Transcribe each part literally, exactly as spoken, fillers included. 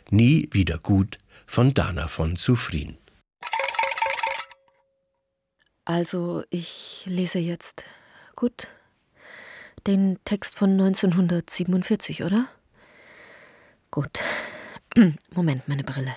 Nie wieder gut von Dana von Zufrien. Also, ich lese jetzt, gut, den Text von neunzehnhundertsiebenundvierzig, oder? Gut. Moment, meine Brille.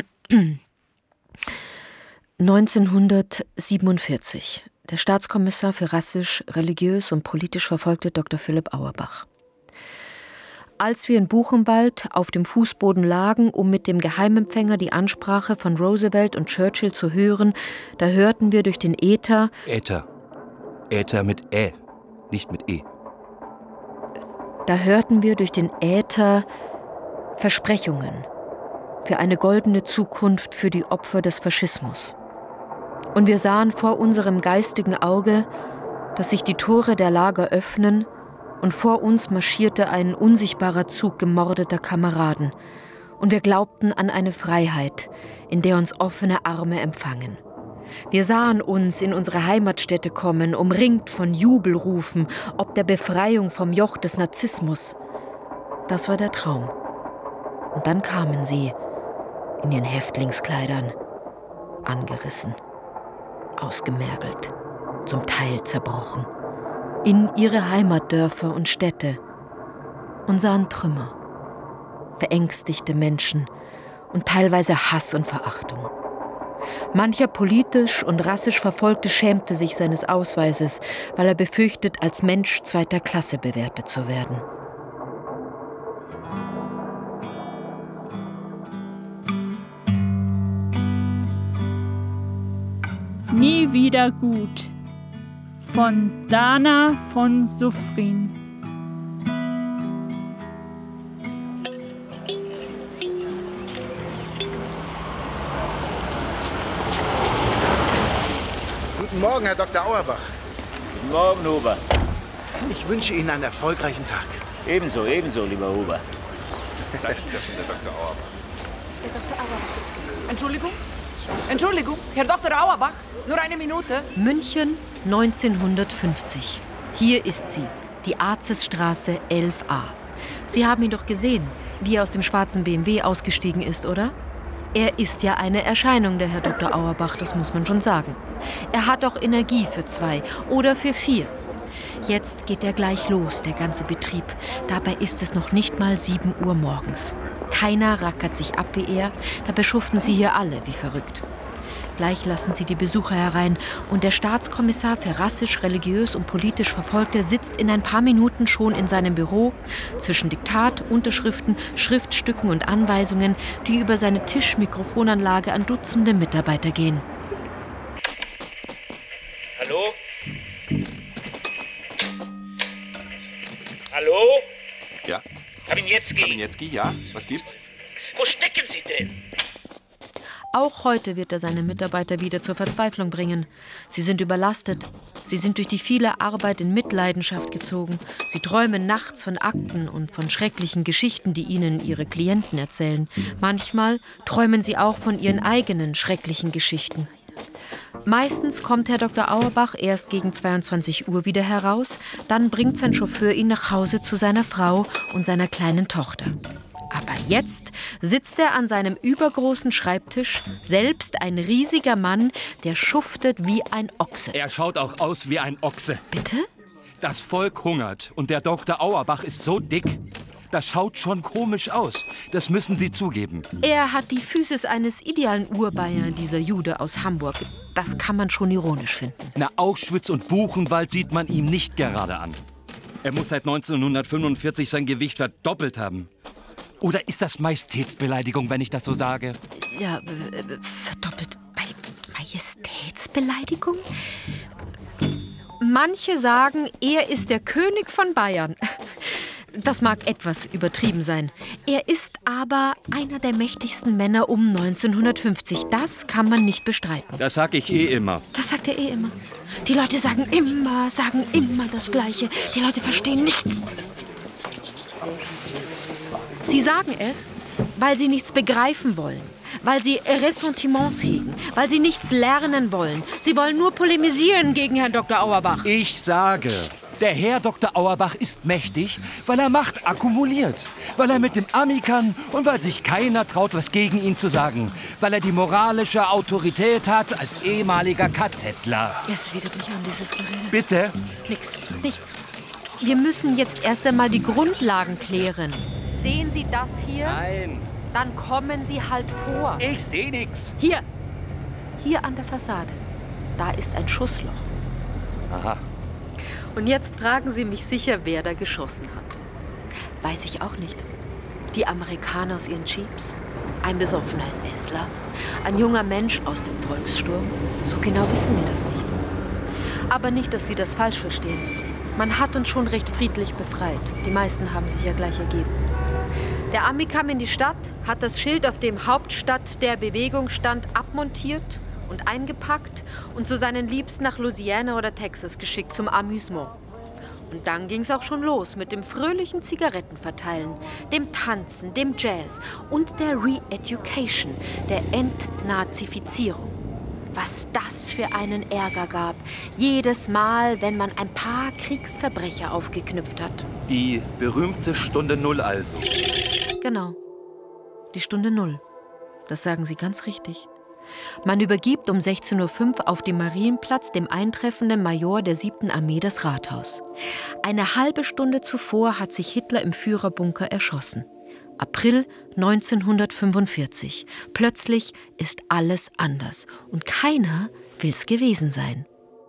neunzehnhundertsiebenundvierzig. Der Staatskommissar für rassisch, religiös und politisch Verfolgte Doktor Philipp Auerbach. Als wir in Buchenwald auf dem Fußboden lagen, um mit dem Geheimempfänger die Ansprache von Roosevelt und Churchill zu hören, da hörten wir durch den Äther... Äther. Äther mit Ä, nicht mit E. Da hörten wir durch den Äther Versprechungen für eine goldene Zukunft für die Opfer des Faschismus. Und wir sahen vor unserem geistigen Auge, dass sich die Tore der Lager öffnen, und vor uns marschierte ein unsichtbarer Zug gemordeter Kameraden. Und wir glaubten an eine Freiheit, in der uns offene Arme empfangen. Wir sahen uns in unsere Heimatstätte kommen, umringt von Jubelrufen, ob der Befreiung vom Joch des Narzissmus. Das war der Traum. Und dann kamen sie in ihren Häftlingskleidern, angerissen, ausgemergelt, zum Teil zerbrochen, in ihre Heimatdörfer und Städte und sahen Trümmer, verängstigte Menschen und teilweise Hass und Verachtung. Mancher politisch und rassisch Verfolgte schämte sich seines Ausweises, weil er befürchtet, als Mensch zweiter Klasse bewertet zu werden. Nie wieder gut von Dana von Zufrien. Guten Morgen, Herr Doktor Auerbach. Guten Morgen, Huber. Ich wünsche Ihnen einen erfolgreichen Tag. Ebenso, ebenso, lieber Huber. Da ist ja schon der Doktor Auerbach. Herr Doktor Auerbach ist gekommen. Entschuldigung? Entschuldigung, Herr Doktor Auerbach, nur eine Minute. München neunzehnhundertfünfzig. Hier ist sie, die Arzesstraße elf a. Sie haben ihn doch gesehen, wie er aus dem schwarzen B M W ausgestiegen ist, oder? Er ist ja eine Erscheinung, der Herr Doktor Auerbach, das muss man schon sagen. Er hat auch Energie für zwei oder für vier. Jetzt geht er gleich los, der ganze Betrieb. Dabei ist es noch nicht mal sieben Uhr morgens. Keiner rackert sich ab wie er, dabei schuften sie hier alle wie verrückt. Gleich lassen sie die Besucher herein und der Staatskommissar für rassisch, religiös und politisch Verfolgte sitzt in ein paar Minuten schon in seinem Büro zwischen Diktat, Unterschriften, Schriftstücken und Anweisungen, die über seine Tischmikrofonanlage an Dutzende Mitarbeiter gehen. Hallo? Hallo? Ja? Kabinetski. Kabinetski, ja? Was gibt's? Wo stecken Sie denn? Auch heute wird er seine Mitarbeiter wieder zur Verzweiflung bringen. Sie sind überlastet. Sie sind durch die viele Arbeit in Mitleidenschaft gezogen. Sie träumen nachts von Akten und von schrecklichen Geschichten, die ihnen ihre Klienten erzählen. Manchmal träumen sie auch von ihren eigenen schrecklichen Geschichten. Meistens kommt Herr Doktor Auerbach erst gegen zweiundzwanzig Uhr wieder heraus. Dann bringt sein Chauffeur ihn nach Hause zu seiner Frau und seiner kleinen Tochter. Aber jetzt sitzt er an seinem übergroßen Schreibtisch, selbst ein riesiger Mann, der schuftet wie ein Ochse. Er schaut auch aus wie ein Ochse. Bitte? Das Volk hungert und der Doktor Auerbach ist so dick. Das schaut schon komisch aus. Das müssen Sie zugeben. Er hat die Physis eines idealen Urbayern, dieser Jude aus Hamburg. Das kann man schon ironisch finden. Na, Auschwitz und Buchenwald sieht man ihm nicht gerade an. Er muss seit neunzehnhundertfünfundvierzig sein Gewicht verdoppelt haben. Oder ist das Majestätsbeleidigung, wenn ich das so sage? Ja, äh, verdoppelt. Bei Majestätsbeleidigung? Manche sagen, er ist der König von Bayern. Das mag etwas übertrieben sein. Er ist aber einer der mächtigsten Männer um neunzehnhundertfünfzig. Das kann man nicht bestreiten. Das sag ich eh immer. Das sagt er eh immer. Die Leute sagen immer, sagen immer das Gleiche. Die Leute verstehen nichts. Sie sagen es, weil sie nichts begreifen wollen, weil sie Ressentiments hegen, weil sie nichts lernen wollen. Sie wollen nur polemisieren gegen Herrn Doktor Auerbach. Ich sage, Der Herr Doktor Auerbach ist mächtig, weil er Macht akkumuliert. Weil er mit dem Ami kann und weil sich keiner traut, was gegen ihn zu sagen. Weil er die moralische Autorität hat als ehemaliger KZler. Es widert mich an, dieses Gerede. Bitte? Nix, nichts. Wir müssen jetzt erst einmal die Grundlagen klären. Sehen Sie das hier? Nein. Dann kommen Sie halt vor. Ich sehe nichts. Hier. Hier an der Fassade. Da ist ein Schussloch. Aha. Und jetzt fragen Sie mich sicher, wer da geschossen hat. Weiß ich auch nicht. Die Amerikaner aus ihren Jeeps? Ein besoffener S Sler? Ein junger Mensch aus dem Volkssturm? So genau wissen wir das nicht. Aber nicht, dass Sie das falsch verstehen. Man hat uns schon recht friedlich befreit. Die meisten haben sich ja gleich ergeben. Der Ami kam in die Stadt, hat das Schild, auf dem Hauptstadt der Bewegung stand, abmontiert und eingepackt und zu seinen Liebsten nach Louisiana oder Texas geschickt zum Amüsement. Und dann ging's auch schon los mit dem fröhlichen Zigarettenverteilen, dem Tanzen, dem Jazz und der Re-Education, der Entnazifizierung. Was das für einen Ärger gab, jedes Mal, wenn man ein paar Kriegsverbrecher aufgeknüpft hat. Die berühmte Stunde Null also. Genau, die Stunde Null. Das sagen Sie ganz richtig. Man übergibt um sechzehn Uhr fünf auf dem Marienplatz dem eintreffenden Major der siebten Armee das Rathaus. Eine halbe Stunde zuvor hat sich Hitler im Führerbunker erschossen. April neunzehnhundertfünfundvierzig. Plötzlich ist alles anders und keiner will's gewesen sein.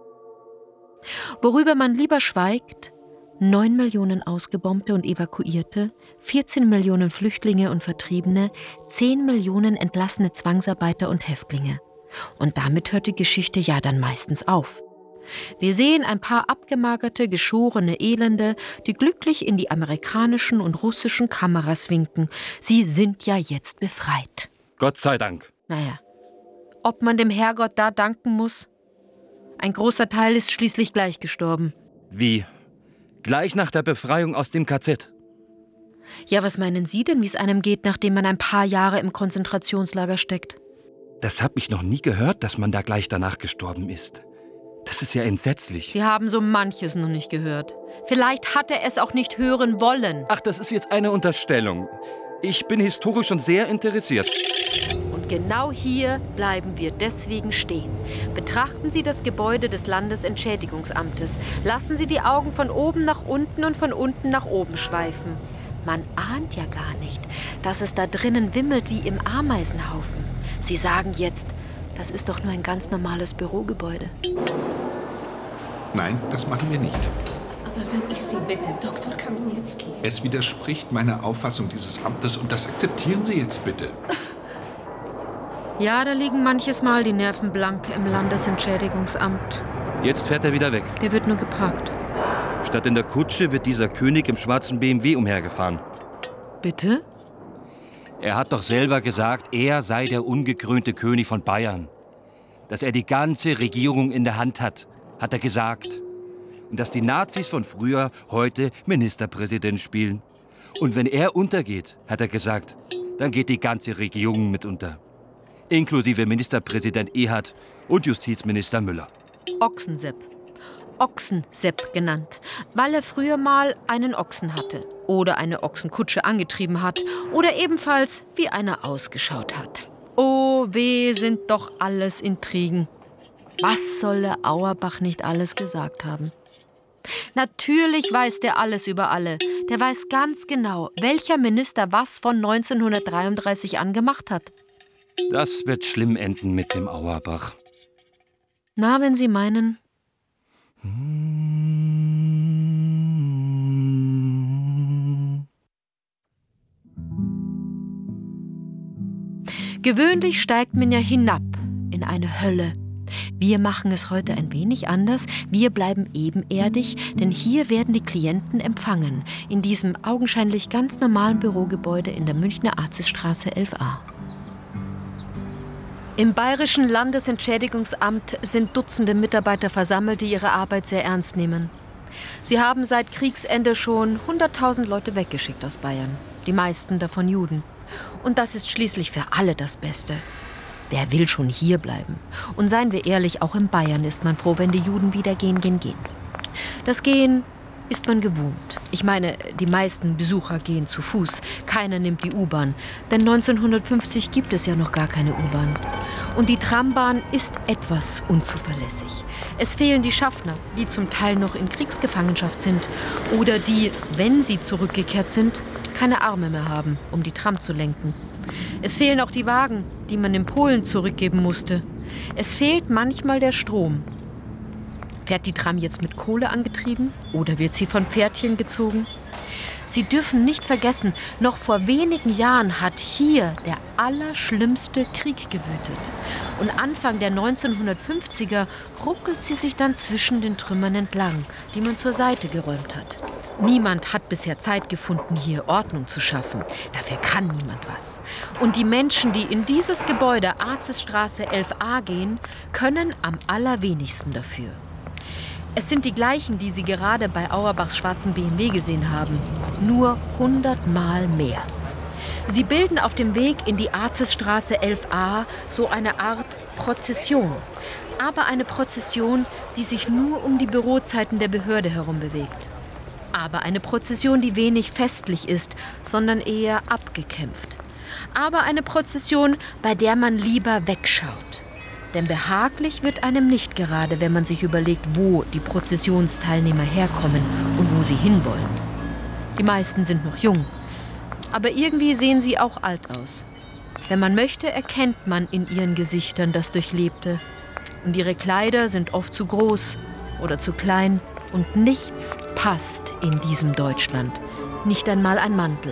Worüber man lieber schweigt: neun Millionen Ausgebombte und Evakuierte, vierzehn Millionen Flüchtlinge und Vertriebene, zehn Millionen entlassene Zwangsarbeiter und Häftlinge. Und damit hört die Geschichte ja dann meistens auf. Wir sehen ein paar abgemagerte, geschorene Elende, die glücklich in die amerikanischen und russischen Kameras winken. Sie sind ja jetzt befreit. Gott sei Dank. Naja, ob man dem Herrgott da danken muss? Ein großer Teil ist schließlich gleich gestorben. Wie? Gleich nach der Befreiung aus dem K Z? Ja, was meinen Sie denn, wie es einem geht, nachdem man ein paar Jahre im Konzentrationslager steckt? Das hab ich noch nie gehört, dass man da gleich danach gestorben ist. Das ist ja entsetzlich. Sie haben so manches noch nicht gehört. Vielleicht hat er es auch nicht hören wollen. Ach, das ist jetzt eine Unterstellung. Ich bin historisch schon sehr interessiert. Und genau hier bleiben wir deswegen stehen. Betrachten Sie das Gebäude des Landesentschädigungsamtes. Lassen Sie die Augen von oben nach unten und von unten nach oben schweifen. Man ahnt ja gar nicht, dass es da drinnen wimmelt wie im Ameisenhaufen. Sie sagen jetzt, das ist doch nur ein ganz normales Bürogebäude. Nein, das machen wir nicht. Aber wenn ich Sie bitte, Doktor Kamieniecki. Es widerspricht meiner Auffassung dieses Amtes und das akzeptieren Sie jetzt bitte. Ja, da liegen manches Mal die Nerven blank im Landesentschädigungsamt. Jetzt fährt er wieder weg. Der wird nur geparkt. Statt in der Kutsche wird dieser König im schwarzen B M W umhergefahren. Bitte? Er hat doch selber gesagt, er sei der ungekrönte König von Bayern. Dass er die ganze Regierung in der Hand hat, hat er gesagt. Und dass die Nazis von früher heute Ministerpräsident spielen. Und wenn er untergeht, hat er gesagt, dann geht die ganze Regierung mit unter. Inklusive Ministerpräsident Ehard und Justizminister Müller. Ochsensepp. Ochsensepp genannt, weil er früher mal einen Ochsen hatte oder eine Ochsenkutsche angetrieben hat oder ebenfalls wie einer ausgeschaut hat. Oh, weh, sind doch alles Intrigen. Was soll der Auerbach nicht alles gesagt haben? Natürlich weiß der alles über alle. Der weiß ganz genau, welcher Minister was von neunzehnhundertdreiunddreißig an gemacht hat. Das wird schlimm enden mit dem Auerbach. Na, wenn Sie meinen. Gewöhnlich steigt man ja hinab in eine Hölle. Wir machen es heute ein wenig anders. Wir bleiben ebenerdig, denn hier werden die Klienten empfangen, in diesem augenscheinlich ganz normalen Bürogebäude in der Münchner Arzisstraße elf a. Im Bayerischen Landesentschädigungsamt sind Dutzende Mitarbeiter versammelt, die ihre Arbeit sehr ernst nehmen. Sie haben seit Kriegsende schon hunderttausend Leute weggeschickt aus Bayern, die meisten davon Juden. Und das ist schließlich für alle das Beste. Wer will schon hier bleiben? Und seien wir ehrlich, auch in Bayern ist man froh, wenn die Juden wieder gehen, gehen, gehen. Das Gehen ist man gewohnt. Ich meine, die meisten Besucher gehen zu Fuß. Keiner nimmt die U-Bahn. Denn neunzehnhundertfünfzig gibt es ja noch gar keine U-Bahn. Und die Trambahn ist etwas unzuverlässig. Es fehlen die Schaffner, die zum Teil noch in Kriegsgefangenschaft sind. Oder die, wenn sie zurückgekehrt sind, keine Arme mehr haben, um die Tram zu lenken. Es fehlen auch die Wagen, die man in Polen zurückgeben musste. Es fehlt manchmal der Strom. Fährt die Tram jetzt mit Kohle angetrieben oder wird sie von Pferdchen gezogen? Sie dürfen nicht vergessen, noch vor wenigen Jahren hat hier der allerschlimmste Krieg gewütet. Und Anfang der neunzehnhundertfünfziger ruckelt sie sich dann zwischen den Trümmern entlang, die man zur Seite geräumt hat. Niemand hat bisher Zeit gefunden, hier Ordnung zu schaffen. Dafür kann niemand was. Und die Menschen, die in dieses Gebäude Arzesstraße elf a gehen, können am allerwenigsten dafür. Es sind die gleichen, die Sie gerade bei Auerbachs schwarzen B M W gesehen haben. Nur hundertmal mehr. Sie bilden auf dem Weg in die Arzesstraße elf a so eine Art Prozession. Aber eine Prozession, die sich nur um die Bürozeiten der Behörde herum bewegt. Aber eine Prozession, die wenig festlich ist, sondern eher abgekämpft. Aber eine Prozession, bei der man lieber wegschaut. Denn behaglich wird einem nicht gerade, wenn man sich überlegt, wo die Prozessionsteilnehmer herkommen und wo sie hinwollen. Die meisten sind noch jung, aber irgendwie sehen sie auch alt aus. Wenn man möchte, erkennt man in ihren Gesichtern das Durchlebte. Und ihre Kleider sind oft zu groß oder zu klein und nichts passt in diesem Deutschland, nicht einmal ein Mantel.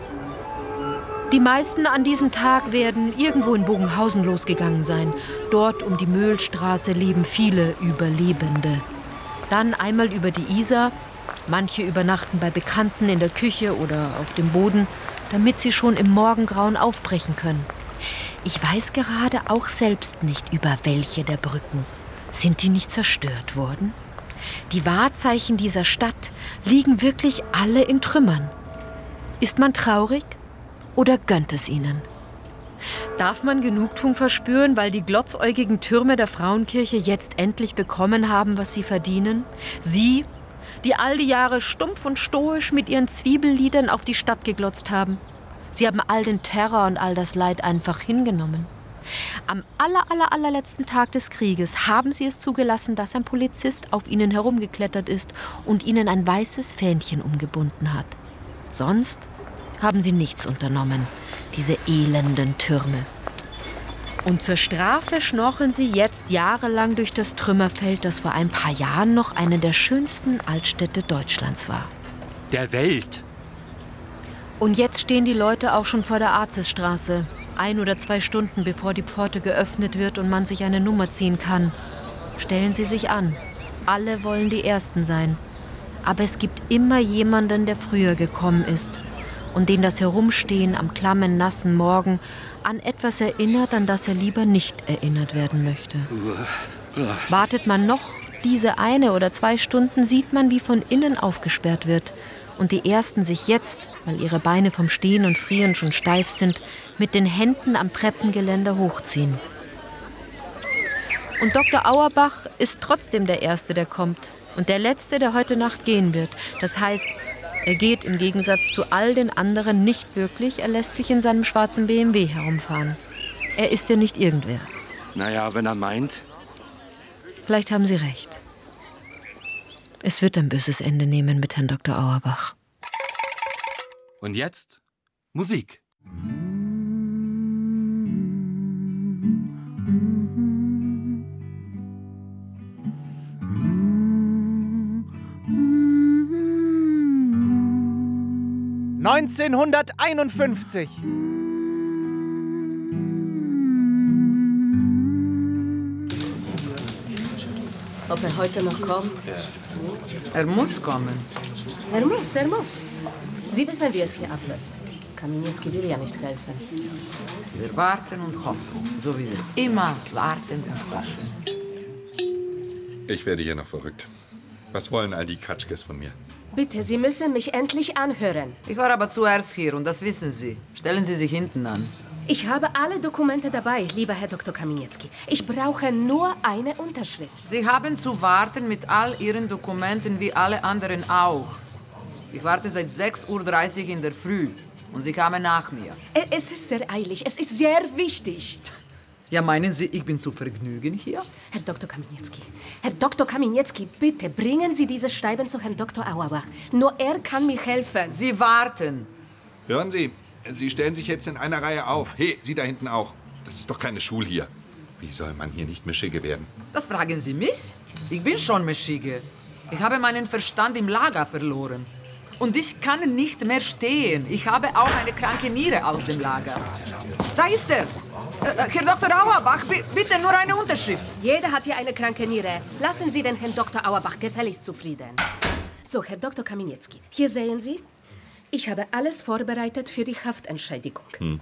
Die meisten an diesem Tag werden irgendwo in Bogenhausen losgegangen sein. Dort um die Möhlstraße leben viele Überlebende. Dann einmal über die Isar. Manche übernachten bei Bekannten in der Küche oder auf dem Boden, damit sie schon im Morgengrauen aufbrechen können. Ich weiß gerade auch selbst nicht, über welche der Brücken. Sind die nicht zerstört worden? Die Wahrzeichen dieser Stadt liegen wirklich alle in Trümmern. Ist man traurig? Oder gönnt es ihnen? Darf man Genugtuung verspüren, weil die glotzäugigen Türme der Frauenkirche jetzt endlich bekommen haben, was sie verdienen? Sie, die all die Jahre stumpf und stoisch mit ihren Zwiebelliedern auf die Stadt geglotzt haben. Sie haben all den Terror und all das Leid einfach hingenommen. Am aller, aller, allerletzten Tag des Krieges haben sie es zugelassen, dass ein Polizist auf ihnen herumgeklettert ist und ihnen ein weißes Fähnchen umgebunden hat. Sonst haben sie nichts unternommen, diese elenden Türme. Und zur Strafe schnorcheln sie jetzt jahrelang durch das Trümmerfeld, das vor ein paar Jahren noch eine der schönsten Altstädte Deutschlands war. Der Welt. Und jetzt stehen die Leute auch schon vor der Arzesstraße, ein oder zwei Stunden bevor die Pforte geöffnet wird und man sich eine Nummer ziehen kann. Stellen Sie sich an. Alle wollen die Ersten sein. Aber es gibt immer jemanden, der früher gekommen ist und den das Herumstehen am klammen, nassen Morgen an etwas erinnert, an das er lieber nicht erinnert werden möchte. Wartet man noch diese eine oder zwei Stunden, sieht man, wie von innen aufgesperrt wird und die Ersten sich jetzt, weil ihre Beine vom Stehen und Frieren schon steif sind, mit den Händen am Treppengeländer hochziehen. Und Doktor Auerbach ist trotzdem der Erste, der kommt und der Letzte, der heute Nacht gehen wird. Das heißt, er geht im Gegensatz zu all den anderen nicht wirklich. Er lässt sich in seinem schwarzen B M W herumfahren. Er ist ja nicht irgendwer. Naja, wenn er meint. Vielleicht haben Sie recht. Es wird ein böses Ende nehmen mit Herrn Doktor Auerbach. Und jetzt Musik. neunzehnhunderteinundfünfzig. Ob er heute noch kommt? Er muss kommen. Er muss, er muss. Sie wissen, wie es hier abläuft. Kaminiecki will ja nicht helfen. Wir warten und hoffen, so wie wir immer warten und hoffen. Ich werde hier noch verrückt. Was wollen all die Katschkes von mir? Bitte, Sie müssen mich endlich anhören. Ich war aber zuerst hier und das wissen Sie. Stellen Sie sich hinten an. Ich habe alle Dokumente dabei, lieber Herr Doktor Kamienicki. Ich brauche nur eine Unterschrift. Sie haben zu warten mit all Ihren Dokumenten wie alle anderen auch. Ich warte seit sechs Uhr dreißig in der Früh und Sie kamen nach mir. Es ist sehr eilig, es ist sehr wichtig. Ja, meinen Sie, ich bin zu Vergnügen hier? Herr Doktor Kamienicki, Herr Doktor Kamienicki, bitte bringen Sie dieses Schreiben zu Herrn Doktor Auerbach. Nur er kann mir helfen. Sie warten. Hören Sie, Sie stellen sich jetzt in einer Reihe auf. Hey, Sie da hinten auch. Das ist doch keine Schule hier. Wie soll man hier nicht Mischige werden? Das fragen Sie mich? Ich bin schon Mischige. Ich habe meinen Verstand im Lager verloren. Und ich kann nicht mehr stehen. Ich habe auch eine kranke Niere aus dem Lager. Da ist er. Äh, Herr Doktor Auerbach, bitte nur eine Unterschrift. Jeder hat hier eine kranke Niere. Lassen Sie den Herrn Doktor Auerbach gefälligst zufrieden. So, Herr Doktor Kamienicki, hier sehen Sie, ich habe alles vorbereitet für die Haftentschädigung. Hm.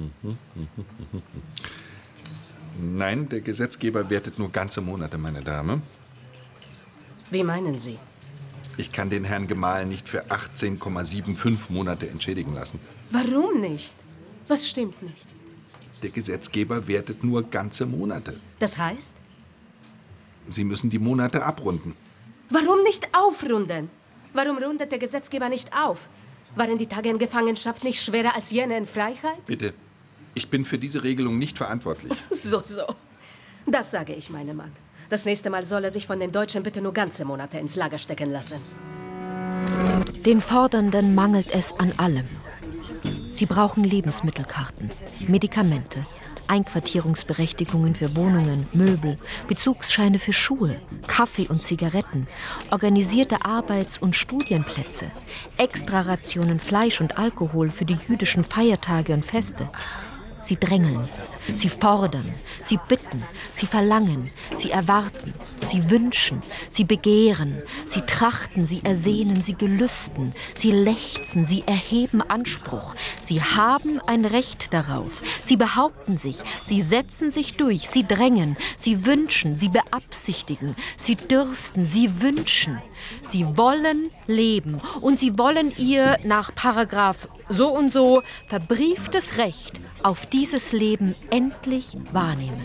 Nein, der Gesetzgeber wertet nur ganze Monate, meine Dame. Wie meinen Sie? Ich kann den Herrn Gemahl nicht für achtzehn Komma fünfundsiebzig Monate entschädigen lassen. Warum nicht? Was stimmt nicht? Der Gesetzgeber wertet nur ganze Monate. Das heißt? Sie müssen die Monate abrunden. Warum nicht aufrunden? Warum rundet der Gesetzgeber nicht auf? Waren die Tage in Gefangenschaft nicht schwerer als jene in Freiheit? Bitte, ich bin für diese Regelung nicht verantwortlich. So, so. Das sage ich meinem Mann. Das nächste Mal soll er sich von den Deutschen bitte nur ganze Monate ins Lager stecken lassen. Den Fordernden mangelt es an allem. Sie brauchen Lebensmittelkarten, Medikamente, Einquartierungsberechtigungen für Wohnungen, Möbel, Bezugsscheine für Schuhe, Kaffee und Zigaretten, organisierte Arbeits- und Studienplätze, Extrarationen Fleisch und Alkohol für die jüdischen Feiertage und Feste. Sie drängeln, sie fordern, sie bitten, sie verlangen, sie erwarten, sie wünschen, sie begehren, sie trachten, sie ersehnen, sie gelüsten, sie lechzen, sie erheben Anspruch, sie haben ein Recht darauf, sie behaupten sich, sie setzen sich durch, sie drängen, sie wünschen, sie beabsichtigen, sie dürsten, sie wünschen, sie wollen leben und sie wollen ihr nach Paragraph so und so verbrieftes Recht auf dieses Leben endlich wahrnehmen.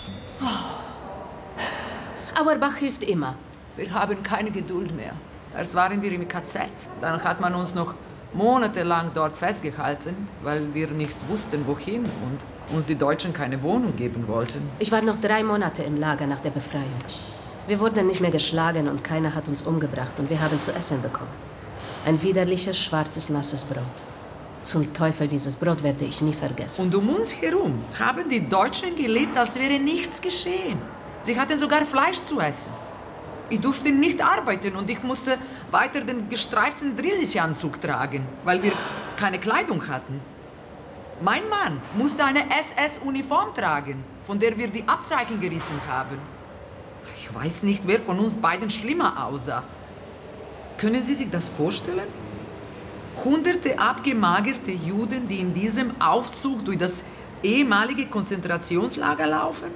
Auerbach hilft immer. Wir haben keine Geduld mehr. Erst waren wir im K Z. Dann hat man uns noch monatelang dort festgehalten, weil wir nicht wussten, wohin und uns die Deutschen keine Wohnung geben wollten. Ich war noch drei Monate im Lager nach der Befreiung. Wir wurden nicht mehr geschlagen und keiner hat uns umgebracht und wir haben zu essen bekommen. Ein widerliches, schwarzes, nasses Brot. Zum Teufel, dieses Brot werde ich nie vergessen. Und um uns herum haben die Deutschen gelebt, als wäre nichts geschehen. Sie hatten sogar Fleisch zu essen. Ich durfte nicht arbeiten und ich musste weiter den gestreiften Drillisanzug tragen, weil wir keine Kleidung hatten. Mein Mann musste eine S S-Uniform tragen, von der wir die Abzeichen gerissen haben. Ich weiß nicht, wer von uns beiden schlimmer aussah. Können Sie sich das vorstellen? Hunderte abgemagerte Juden, die in diesem Aufzug durch das ehemalige Konzentrationslager laufen?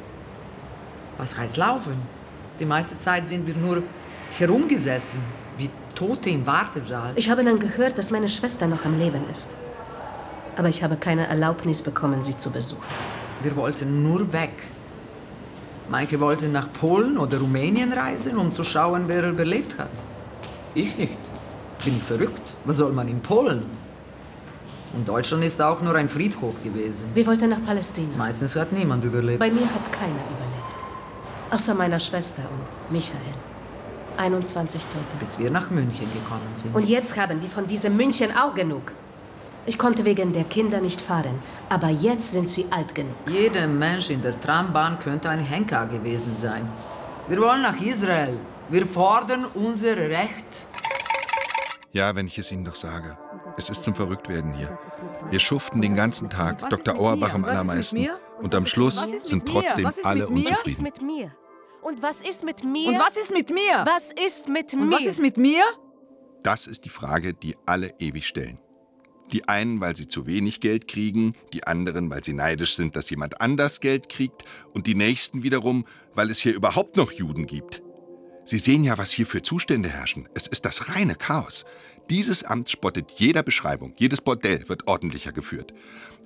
Was heißt laufen? Die meiste Zeit sind wir nur herumgesessen, wie Tote im Wartesaal. Ich habe dann gehört, dass meine Schwester noch am Leben ist. Aber ich habe keine Erlaubnis bekommen, sie zu besuchen. Wir wollten nur weg. Manche wollten nach Polen oder Rumänien reisen, um zu schauen, wer überlebt hat. Ich nicht. Bin ich verrückt? Was soll man in Polen? Und Deutschland ist auch nur ein Friedhof gewesen. Wir wollten nach Palästina. Meistens hat niemand überlebt. Bei mir hat keiner überlebt. Außer meiner Schwester und Michael. einundzwanzig Tote. Bis wir nach München gekommen sind. Und jetzt haben die von diesem München auch genug. Ich konnte wegen der Kinder nicht fahren, aber jetzt sind sie alt genug. Jeder Mensch in der Trambahn könnte ein Henker gewesen sein. Wir wollen nach Israel. Wir fordern unser Recht. Ja, wenn ich es Ihnen doch sage. Es ist zum Verrücktwerden hier. Wir schuften den ganzen Tag, Doktor Auerbach am allermeisten. Und am Schluss sind trotzdem alle unzufrieden. Was ist mit mir? Und was ist mit mir? Und was ist mit mir? Was ist mit mir? Und was ist mit mir? Das ist die Frage, die alle ewig stellen. Die einen, weil sie zu wenig Geld kriegen, die anderen, weil sie neidisch sind, dass jemand anders Geld kriegt und die nächsten wiederum, weil es hier überhaupt noch Juden gibt. Sie sehen ja, was hier für Zustände herrschen. Es ist das reine Chaos. Dieses Amt spottet jeder Beschreibung. Jedes Bordell wird ordentlicher geführt.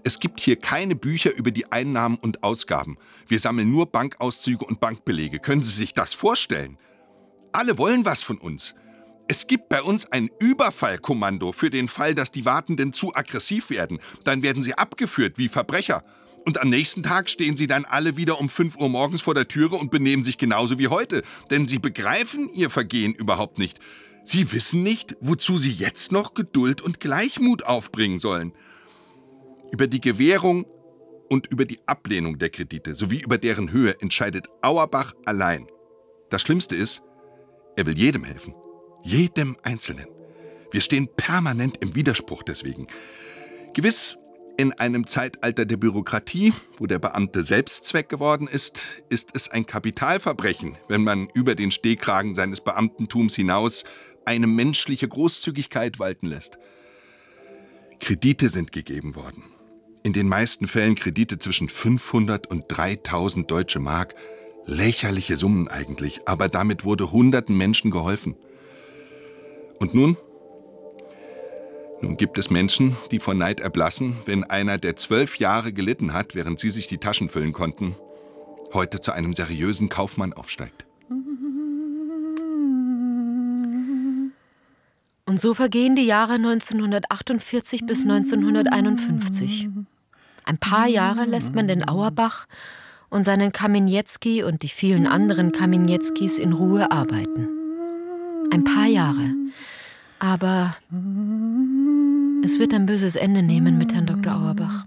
Es gibt hier keine Bücher über die Einnahmen und Ausgaben. Wir sammeln nur Bankauszüge und Bankbelege. Können Sie sich das vorstellen? Alle wollen was von uns. Es gibt bei uns ein Überfallkommando für den Fall, dass die Wartenden zu aggressiv werden. Dann werden sie abgeführt wie Verbrecher. Und am nächsten Tag stehen sie dann alle wieder um fünf Uhr morgens vor der Türe und benehmen sich genauso wie heute. Denn sie begreifen ihr Vergehen überhaupt nicht. Sie wissen nicht, wozu sie jetzt noch Geduld und Gleichmut aufbringen sollen. Über die Gewährung und über die Ablehnung der Kredite sowie über deren Höhe entscheidet Auerbach allein. Das Schlimmste ist, er will jedem helfen. Jedem Einzelnen. Wir stehen permanent im Widerspruch deswegen. Gewiss, in einem Zeitalter der Bürokratie, wo der Beamte Selbstzweck geworden ist, ist es ein Kapitalverbrechen, wenn man über den Stehkragen seines Beamtentums hinaus eine menschliche Großzügigkeit walten lässt. Kredite sind gegeben worden. In den meisten Fällen Kredite zwischen fünfhundert und dreitausend deutsche Mark. Lächerliche Summen eigentlich, aber damit wurde hunderten Menschen geholfen. Und nun? Nun gibt es Menschen, die vor Neid erblassen, wenn einer, der zwölf Jahre gelitten hat, während sie sich die Taschen füllen konnten, heute zu einem seriösen Kaufmann aufsteigt. Und so vergehen die Jahre neunzehnhundertachtundvierzig bis neunzehnhunderteinundfünfzig. Ein paar Jahre lässt man den Auerbach und seinen Kamenietzki und die vielen anderen Kamienietzkis in Ruhe arbeiten. Ein paar Jahre. Aber es wird ein böses Ende nehmen mit Herrn Doktor Auerbach.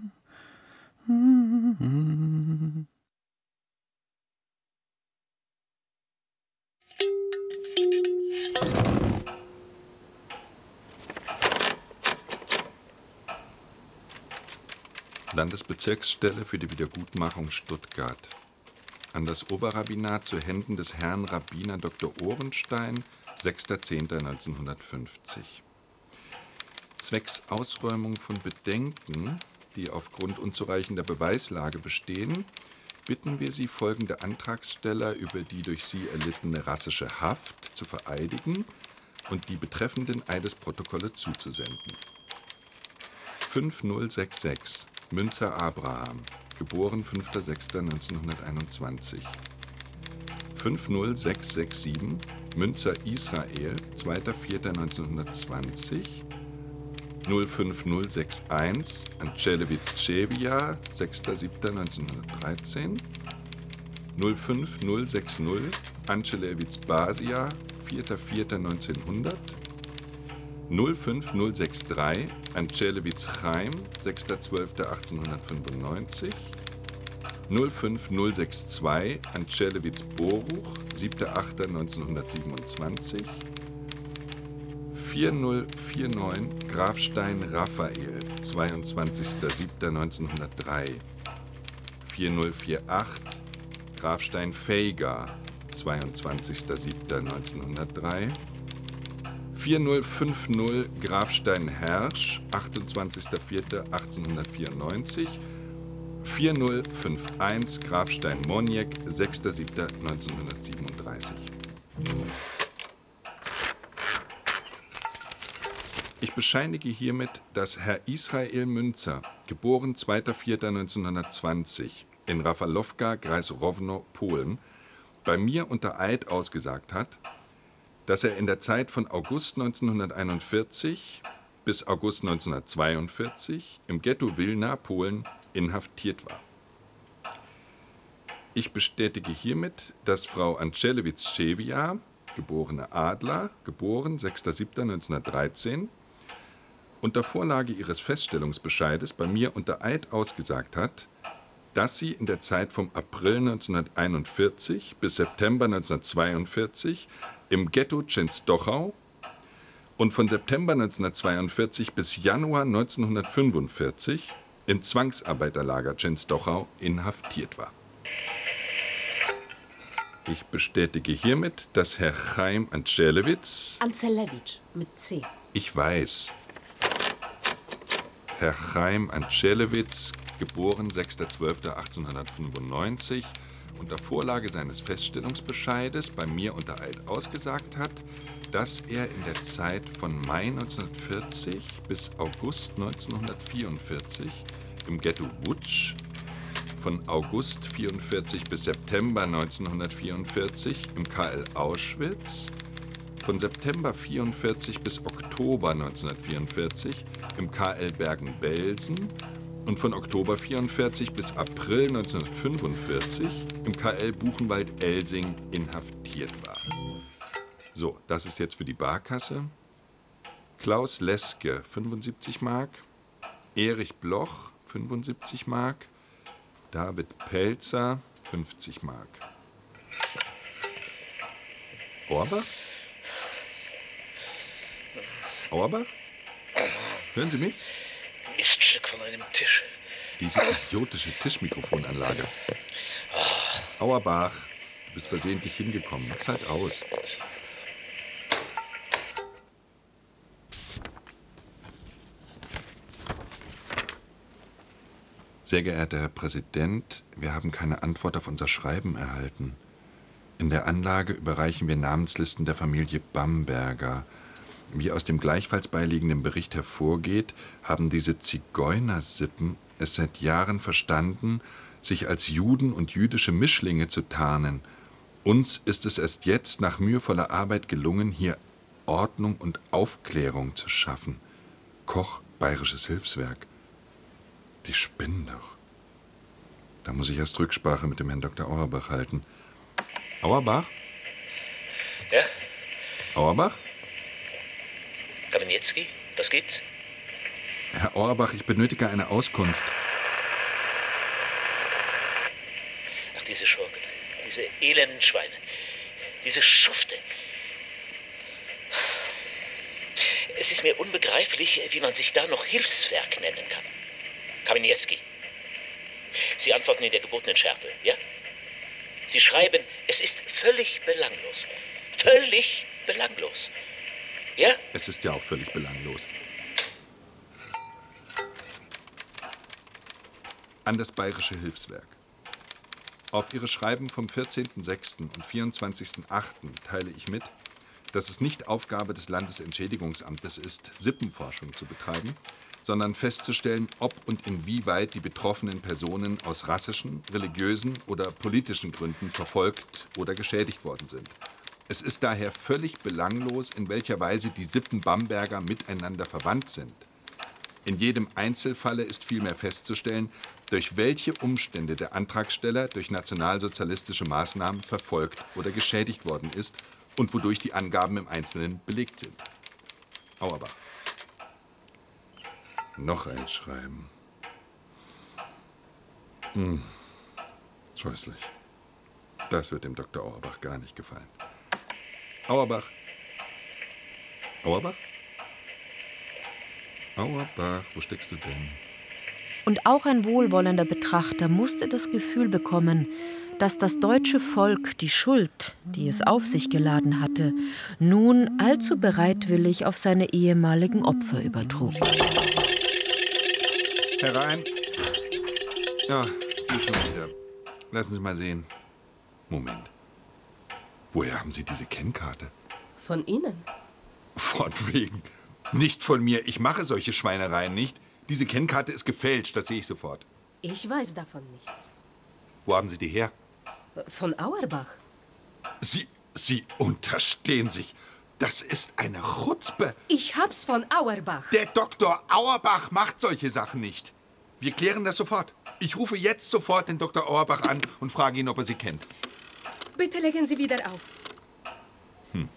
Landesbezirksstelle für die Wiedergutmachung Stuttgart. An das Oberrabbinat zu Händen des Herrn Rabbiner Doktor Ohrenstein, sechster zehnter neunzehnhundertfünfzig. Zwecks Ausräumung von Bedenken, die aufgrund unzureichender Beweislage bestehen, bitten wir Sie, folgende Antragsteller über die durch Sie erlittene rassische Haft zu vereidigen und die betreffenden Eidesprotokolle zuzusenden. fünfzehn sechsundsechzig Münzer Abraham, geboren fünfter sechster neunzehnhunderteinundzwanzig. fünfzehn sechshundertsiebenundsechzig Münzer Israel, zweiter vierter neunzehnhundertzwanzig. null fünf null sechs eins Ancelewitz Cevia, sechster siebter neunzehnhundertdreizehn. null fünf null sechs null Ancelewitz Basia, vierter vierter neunzehnhundert. null fünf null sechs drei Ancelewitz Chaim, sechster zwölfter achtzehnhundertfünfundneunzig. null fünf null sechs zwei Ancelewitz Boruch, siebter achter neunzehnhundertsiebenundzwanzig. vier null vier neun Grafstein Raphael, zweiundzwanzigster siebter neunzehnhundertdrei. vier null vier acht Grafstein Feiga, zweiundzwanzigster siebter neunzehnhundertdrei. vier null fünf null Grafstein Hersch, achtundzwanzigster vierter achtzehnhundertvierundneunzig. vier null fünf eins Grafstein Moniek, sechster siebter neunzehnhundertsiebenunddreißig. Ich bescheinige hiermit, dass Herr Israel Münzer, geboren zweiter vierter neunzehnhundertzwanzig, in Rafalowka, Kreis Rowno, Polen, bei mir unter Eid ausgesagt hat, dass er in der Zeit von August neunzehnhunderteinundvierzig bis August neunzehnhundertzweiundvierzig im Ghetto Wilna, Polen, inhaftiert war. Ich bestätige hiermit, dass Frau Ancelewitz Cevia, geborene Adler, geboren sechster siebter neunzehnhundertdreizehn, unter Vorlage ihres Feststellungsbescheides bei mir unter Eid ausgesagt hat, dass sie in der Zeit vom April neunzehnhunderteinundvierzig bis September neunzehnhundertzweiundvierzig im Ghetto Częstochow und von September neunzehnhundertzweiundvierzig bis Januar neunzehnhundertfünfundvierzig im Zwangsarbeiterlager Częstochow inhaftiert war. Ich bestätige hiermit, dass Herr Chaim Ancelewitz... Ancelewitsch mit C. Ich weiß. Herr Chaim Ancelewitz, geboren sechster zwölfter achtzehnhundertfünfundneunzig, unter Vorlage seines Feststellungsbescheides bei mir unter Eid ausgesagt hat, dass er in der Zeit von Mai neunzehnhundertvierzig bis August neunzehnhundertvierundvierzig im Ghetto Łódź, von August vierundvierzig bis September neunzehnhundertvierundvierzig im K L Auschwitz, von September vierundvierzig bis Oktober neunzehnhundertvierundvierzig im K L Bergen-Belsen und von Oktober vierundvierzig bis April neunzehnhundertfünfundvierzig im K L Buchenwald-Elsing inhaftiert war. So, das ist jetzt für die Barkasse. Klaus Leske, fünfundsiebzig Mark. Erich Bloch, fünfundsiebzig Mark. David Pelzer, fünfzig Mark. Auerbach? Auerbach? Hören Sie mich? Miststück von einem Tisch. Diese idiotische Tischmikrofonanlage. Auerbach, du bist versehentlich hingekommen. Mach's halt aus. Sehr geehrter Herr Präsident, wir haben keine Antwort auf unser Schreiben erhalten. In der Anlage überreichen wir Namenslisten der Familie Bamberger. Wie aus dem gleichfalls beiliegenden Bericht hervorgeht, haben diese Zigeunersippen es seit Jahren verstanden, sich als Juden und jüdische Mischlinge zu tarnen. Uns ist es erst jetzt nach mühevoller Arbeit gelungen, hier Ordnung und Aufklärung zu schaffen. Koch, Bayerisches Hilfswerk. Die spinnen doch. Da muss ich erst Rücksprache mit dem Herrn Doktor Auerbach halten. Auerbach? Ja? Auerbach? Kamieniecki, was gibt's? Herr Auerbach, ich benötige eine Auskunft. Ach, diese Schurken, diese elenden Schweine, diese Schufte. Es ist mir unbegreiflich, wie man sich da noch Hilfswerk nennen kann. Kamieniecki. Sie antworten in der gebotenen Schärfe, ja? Sie schreiben, es ist völlig belanglos. Völlig belanglos. Ja? Es ist ja auch völlig belanglos. An das Bayerische Hilfswerk. Auf Ihre Schreiben vom vierzehnten sechsten und vierundzwanzigsten achten teile ich mit, dass es nicht Aufgabe des Landesentschädigungsamtes ist, Sippenforschung zu betreiben, sondern festzustellen, ob und inwieweit die betroffenen Personen aus rassischen, religiösen oder politischen Gründen verfolgt oder geschädigt worden sind. Es ist daher völlig belanglos, in welcher Weise die Sippen Bamberger miteinander verwandt sind. In jedem Einzelfalle ist vielmehr festzustellen, durch welche Umstände der Antragsteller durch nationalsozialistische Maßnahmen verfolgt oder geschädigt worden ist und wodurch die Angaben im Einzelnen belegt sind. Auerbach. Noch ein Schreiben. Hm. Scheußlich. Das wird dem Doktor Auerbach gar nicht gefallen. Auerbach. Auerbach? Auerbach, wo steckst du denn? Und auch ein wohlwollender Betrachter musste das Gefühl bekommen, dass das deutsche Volk die Schuld, die es auf sich geladen hatte, nun allzu bereitwillig auf seine ehemaligen Opfer übertrug. Herein. Ja, Sie schon wieder. Lassen Sie mal sehen. Moment. Woher haben Sie diese Kennkarte? Von Ihnen? Von wegen. Nicht von mir. Ich mache solche Schweinereien nicht. Diese Kennkarte ist gefälscht, das sehe ich sofort. Ich weiß davon nichts. Wo haben Sie die her? Von Auerbach. Sie, Sie unterstehen sich. Das ist eine Chutzpe. Ich hab's von Auerbach. Der Doktor Auerbach macht solche Sachen nicht. Wir klären das sofort. Ich rufe jetzt sofort den Doktor Auerbach an und frage ihn, ob er Sie kennt. Bitte legen Sie wieder auf. Hm.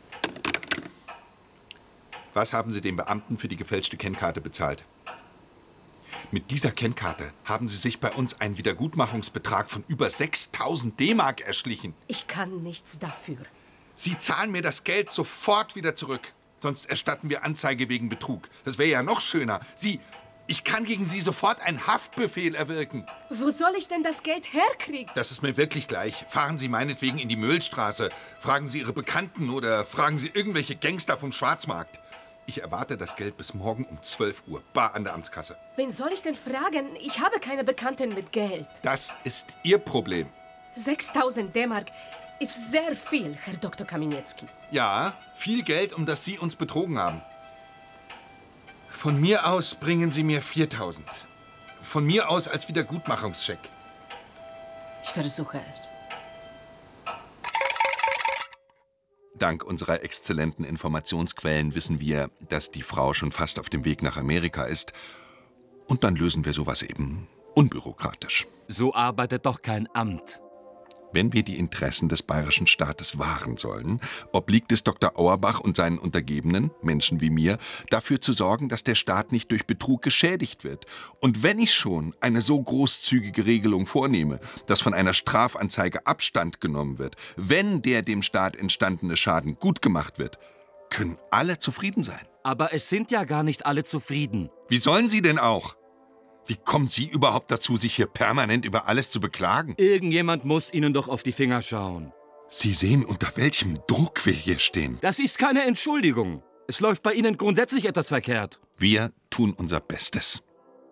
Was haben Sie dem Beamten für die gefälschte Kennkarte bezahlt? Mit dieser Kennkarte haben Sie sich bei uns einen Wiedergutmachungsbetrag von über sechstausend D-Mark erschlichen. Ich kann nichts dafür. Sie zahlen mir das Geld sofort wieder zurück. Sonst erstatten wir Anzeige wegen Betrug. Das wäre ja noch schöner. Sie, ich kann gegen Sie sofort einen Haftbefehl erwirken. Wo soll ich denn das Geld herkriegen? Das ist mir wirklich gleich. Fahren Sie meinetwegen in die Mühlstraße. Fragen Sie Ihre Bekannten oder fragen Sie irgendwelche Gangster vom Schwarzmarkt. Ich erwarte das Geld bis morgen um zwölf Uhr, bar an der Amtskasse. Wen soll ich denn fragen? Ich habe keine Bekannten mit Geld. Das ist Ihr Problem. sechstausend D-Mark ist sehr viel, Herr Doktor Kamieniecki. Ja, viel Geld, um das Sie uns betrogen haben. Von mir aus bringen Sie mir viertausend. von mir aus als Wiedergutmachungscheck. Ich versuche es. Dank unserer exzellenten Informationsquellen wissen wir, dass die Frau schon fast auf dem Weg nach Amerika ist. Und dann lösen wir sowas eben unbürokratisch. So arbeitet doch kein Amt. Wenn wir die Interessen des bayerischen Staates wahren sollen, obliegt es Doktor Auerbach und seinen Untergebenen, Menschen wie mir, dafür zu sorgen, dass der Staat nicht durch Betrug geschädigt wird. Und wenn ich schon eine so großzügige Regelung vornehme, dass von einer Strafanzeige Abstand genommen wird, wenn der dem Staat entstandene Schaden gut gemacht wird, können alle zufrieden sein. Aber es sind ja gar nicht alle zufrieden. Wie sollen sie denn auch? Wie kommen Sie überhaupt dazu, sich hier permanent über alles zu beklagen? Irgendjemand muss Ihnen doch auf die Finger schauen. Sie sehen, unter welchem Druck wir hier stehen. Das ist keine Entschuldigung. Es läuft bei Ihnen grundsätzlich etwas verkehrt. Wir tun unser Bestes.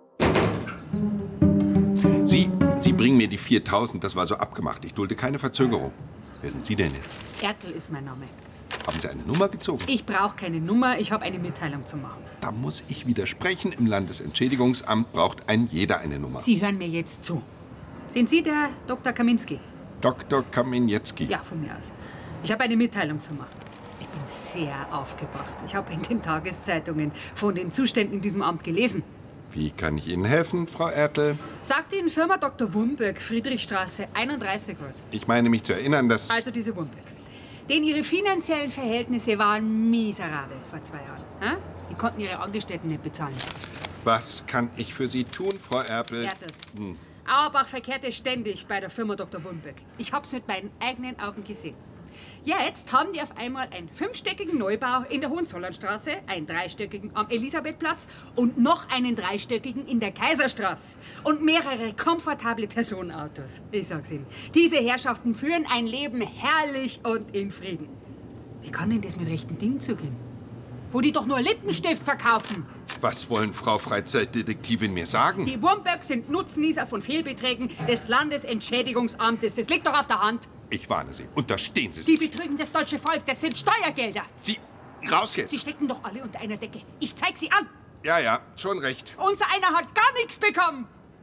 Sie, Sie bringen mir die viertausend, das war so abgemacht. Ich dulde keine Verzögerung. Wer sind Sie denn jetzt? Ertl ist mein Name. Haben Sie eine Nummer gezogen? Ich brauche keine Nummer, ich habe eine Mitteilung zu machen. Da muss ich widersprechen. Im Landesentschädigungsamt braucht ein jeder eine Nummer. Sie hören mir jetzt zu. Sind Sie der Doktor Kaminski? Doktor Kamieniecki. Ja, von mir aus. Ich habe eine Mitteilung zu machen. Ich bin sehr aufgebracht. Ich habe in den Tageszeitungen von den Zuständen in diesem Amt gelesen. Wie kann ich Ihnen helfen, Frau Ertl? Sagt Ihnen Firma Doktor Wurmberg, Friedrichstraße einunddreißig was? Ich meine mich zu erinnern, dass... Also diese Wurmbergs. Denn ihre finanziellen Verhältnisse waren miserabel vor zwei Jahren. Ha? Die konnten ihre Angestellten nicht bezahlen. Was kann ich für Sie tun, Frau Ertl? Ertl. Hm. Auerbach verkehrte ständig bei der Firma Doktor Wurmberg. Ich hab's mit meinen eigenen Augen gesehen. Jetzt haben die auf einmal einen fünfstöckigen Neubau in der Hohenzollernstraße, einen dreistöckigen am Elisabethplatz und noch einen dreistöckigen in der Kaiserstraße und mehrere komfortable Personenautos. Ich sag's Ihnen, diese Herrschaften führen ein Leben herrlich und in Frieden. Wie kann denn das mit rechten Dingen zugehen? Wo die doch nur Lippenstift verkaufen. Was wollen Frau Freizeitdetektivin mir sagen? Die Wurmbergs sind Nutznießer von Fehlbeträgen des Landesentschädigungsamtes. Das liegt doch auf der Hand. Ich warne Sie. Unterstehen Sie Sie sich. betrügen das deutsche Volk. Das sind Steuergelder. Sie, raus jetzt. Sie stecken doch alle unter einer Decke. Ich zeig Sie an. Ja, ja, schon recht. Unser einer hat gar nichts bekommen.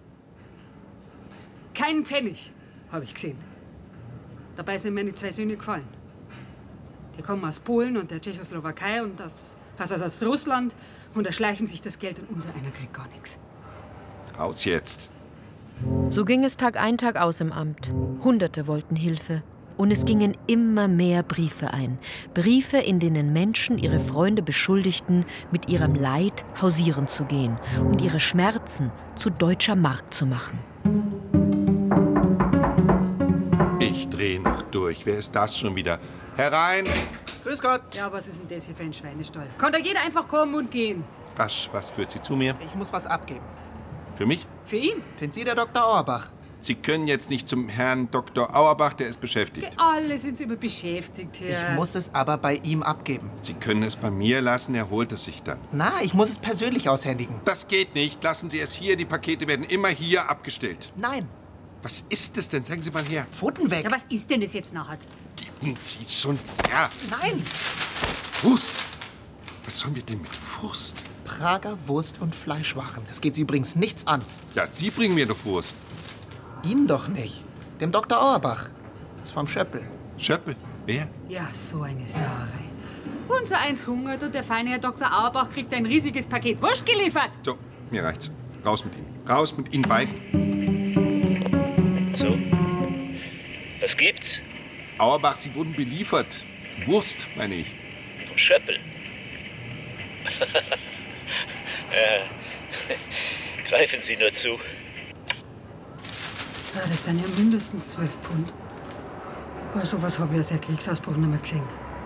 Keinen Pfennig, habe ich gesehen. Dabei sind meine zwei Söhne gefallen. Die kommen aus Polen und der Tschechoslowakei und aus, also aus Russland und erschleichen sich das Geld und unser einer kriegt gar nichts. Raus jetzt. So ging es Tag ein, Tag aus im Amt. Hunderte wollten Hilfe. Und es gingen immer mehr Briefe ein. Briefe, in denen Menschen ihre Freunde beschuldigten, mit ihrem Leid hausieren zu gehen und ihre Schmerzen zu deutscher Mark zu machen. Ich drehe noch durch. Wer ist das schon wieder? Herein! Grüß Gott! Ja, was ist denn das hier für ein Schweinestall? Kann da jeder einfach kommen und gehen? Rasch, was führt Sie zu mir? Ich muss was abgeben. Für mich? Für ihn? Sind Sie der Doktor Auerbach? Sie können jetzt nicht zum Herrn Doktor Auerbach, der ist beschäftigt. Alle sind immer beschäftigt hier. Ich muss es aber bei ihm abgeben. Sie können es bei mir lassen, er holt es sich dann. Na, ich muss es persönlich aushändigen. Das geht nicht. Lassen Sie es hier. Die Pakete werden immer hier abgestellt. Nein. Was ist es denn? Zeigen Sie mal her. Pfoten weg. Ja, was ist denn das jetzt nachher? Geben Sie schon her. Nein. Wurst. Was sollen wir denn mit Wurst? Prager Wurst- und Fleischwaren. Das geht Sie übrigens nichts an. Ja, Sie bringen mir doch Wurst. Ihm doch nicht. Dem Doktor Auerbach. Das ist vom Schöppel. Schöppel? Wer? Ja, so eine Sauerei. Unser eins hungert und der feine Herr Doktor Auerbach kriegt ein riesiges Paket Wurst geliefert. So, mir reicht's. Raus mit Ihnen. Raus mit Ihnen beiden. So. Was gibt's? Auerbach, Sie wurden beliefert. Wurst, meine ich. Vom Schöppel. äh, greifen Sie nur zu. Ja, das sind ja mindestens zwölf Pfund. Oh, so was habe ich ja seit Kriegsausbruch nicht mehr gesehen.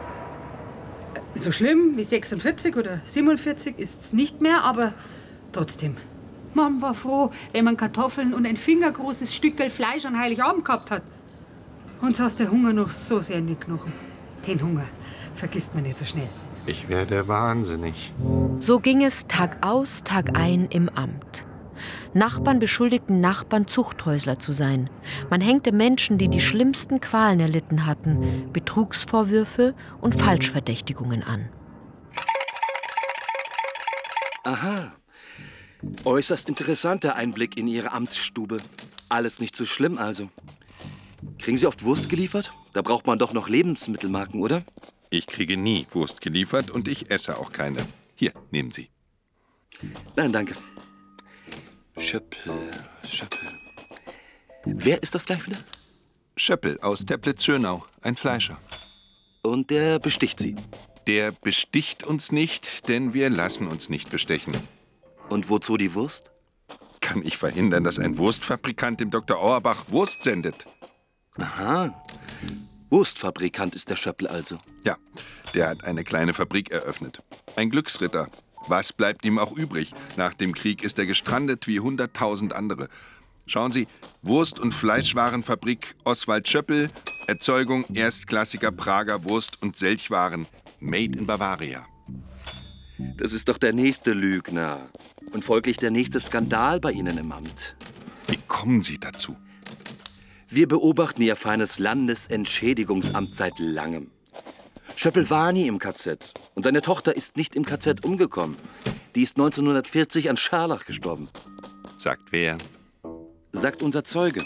So schlimm wie sechsundvierzig oder siebenundvierzig ist's nicht mehr, aber trotzdem. Man war froh, wenn man Kartoffeln und ein fingergroßes Stückel Fleisch an Heiligabend gehabt hat. Uns hast der Hunger noch so sehr in die Knochen. Den Hunger vergisst man nicht so schnell. Ich werde wahnsinnig. So ging es Tag aus, Tag ein im Amt. Nachbarn beschuldigten Nachbarn, Zuchthäusler zu sein. Man hängte Menschen, die die schlimmsten Qualen erlitten hatten, Betrugsvorwürfe und Falschverdächtigungen an. Aha. Äußerst interessanter Einblick in Ihre Amtsstube. Alles nicht so schlimm also. Kriegen Sie oft Wurst geliefert? Da braucht man doch noch Lebensmittelmarken, oder? Ich kriege nie Wurst geliefert und ich esse auch keine. Hier, nehmen Sie. Nein, danke. Schöppel, Schöppel. Wer ist das gleich wieder? Schöppel aus Teplitz-Schönau, ein Fleischer. Und der besticht Sie? Der besticht uns nicht, denn wir lassen uns nicht bestechen. Und wozu die Wurst? Kann ich verhindern, dass ein Wurstfabrikant dem Doktor Auerbach Wurst sendet? Aha. Wurstfabrikant ist der Schöppel also. Ja, der hat eine kleine Fabrik eröffnet. Ein Glücksritter. Was bleibt ihm auch übrig? Nach dem Krieg ist er gestrandet wie hunderttausend andere. Schauen Sie, Wurst- und Fleischwarenfabrik Oswald Schöppel, Erzeugung erstklassiger Prager Wurst- und Selchwaren, made in Bavaria. Das ist doch der nächste Lügner und folglich der nächste Skandal bei Ihnen im Amt. Wie kommen Sie dazu? Wir beobachten Ihr feines Landesentschädigungsamt seit langem. Schöppel war nie im K Z und seine Tochter ist nicht im K Z umgekommen. Die ist neunzehnhundertvierzig an Scharlach gestorben. Sagt wer? Sagt unser Zeuge.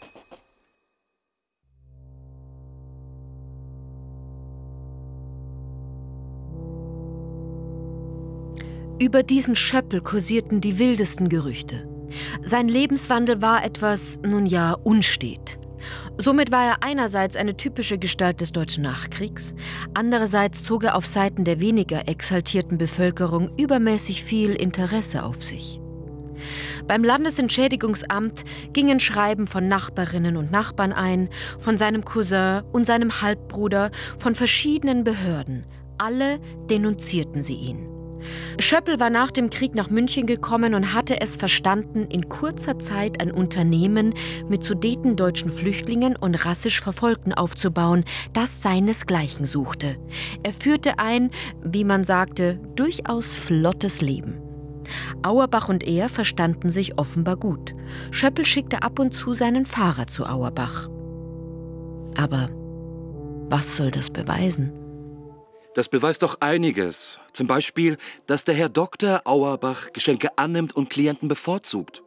Über diesen Schöppel kursierten die wildesten Gerüchte. Sein Lebenswandel war etwas, nun ja, unstet. Somit war er einerseits eine typische Gestalt des deutschen Nachkriegs, andererseits zog er auf Seiten der weniger exaltierten Bevölkerung übermäßig viel Interesse auf sich. Beim Landesentschädigungsamt gingen Schreiben von Nachbarinnen und Nachbarn ein, von seinem Cousin und seinem Halbbruder, von verschiedenen Behörden. Alle denunzierten sie ihn. Schöppel war nach dem Krieg nach München gekommen und hatte es verstanden, in kurzer Zeit ein Unternehmen mit sudetendeutschen Flüchtlingen und rassisch Verfolgten aufzubauen, das seinesgleichen suchte. Er führte ein, wie man sagte, durchaus flottes Leben. Auerbach und er verstanden sich offenbar gut. Schöppel schickte ab und zu seinen Fahrer zu Auerbach. Aber was soll das beweisen? Das beweist doch einiges. Zum Beispiel, dass der Herr Doktor Auerbach Geschenke annimmt und Klienten bevorzugt.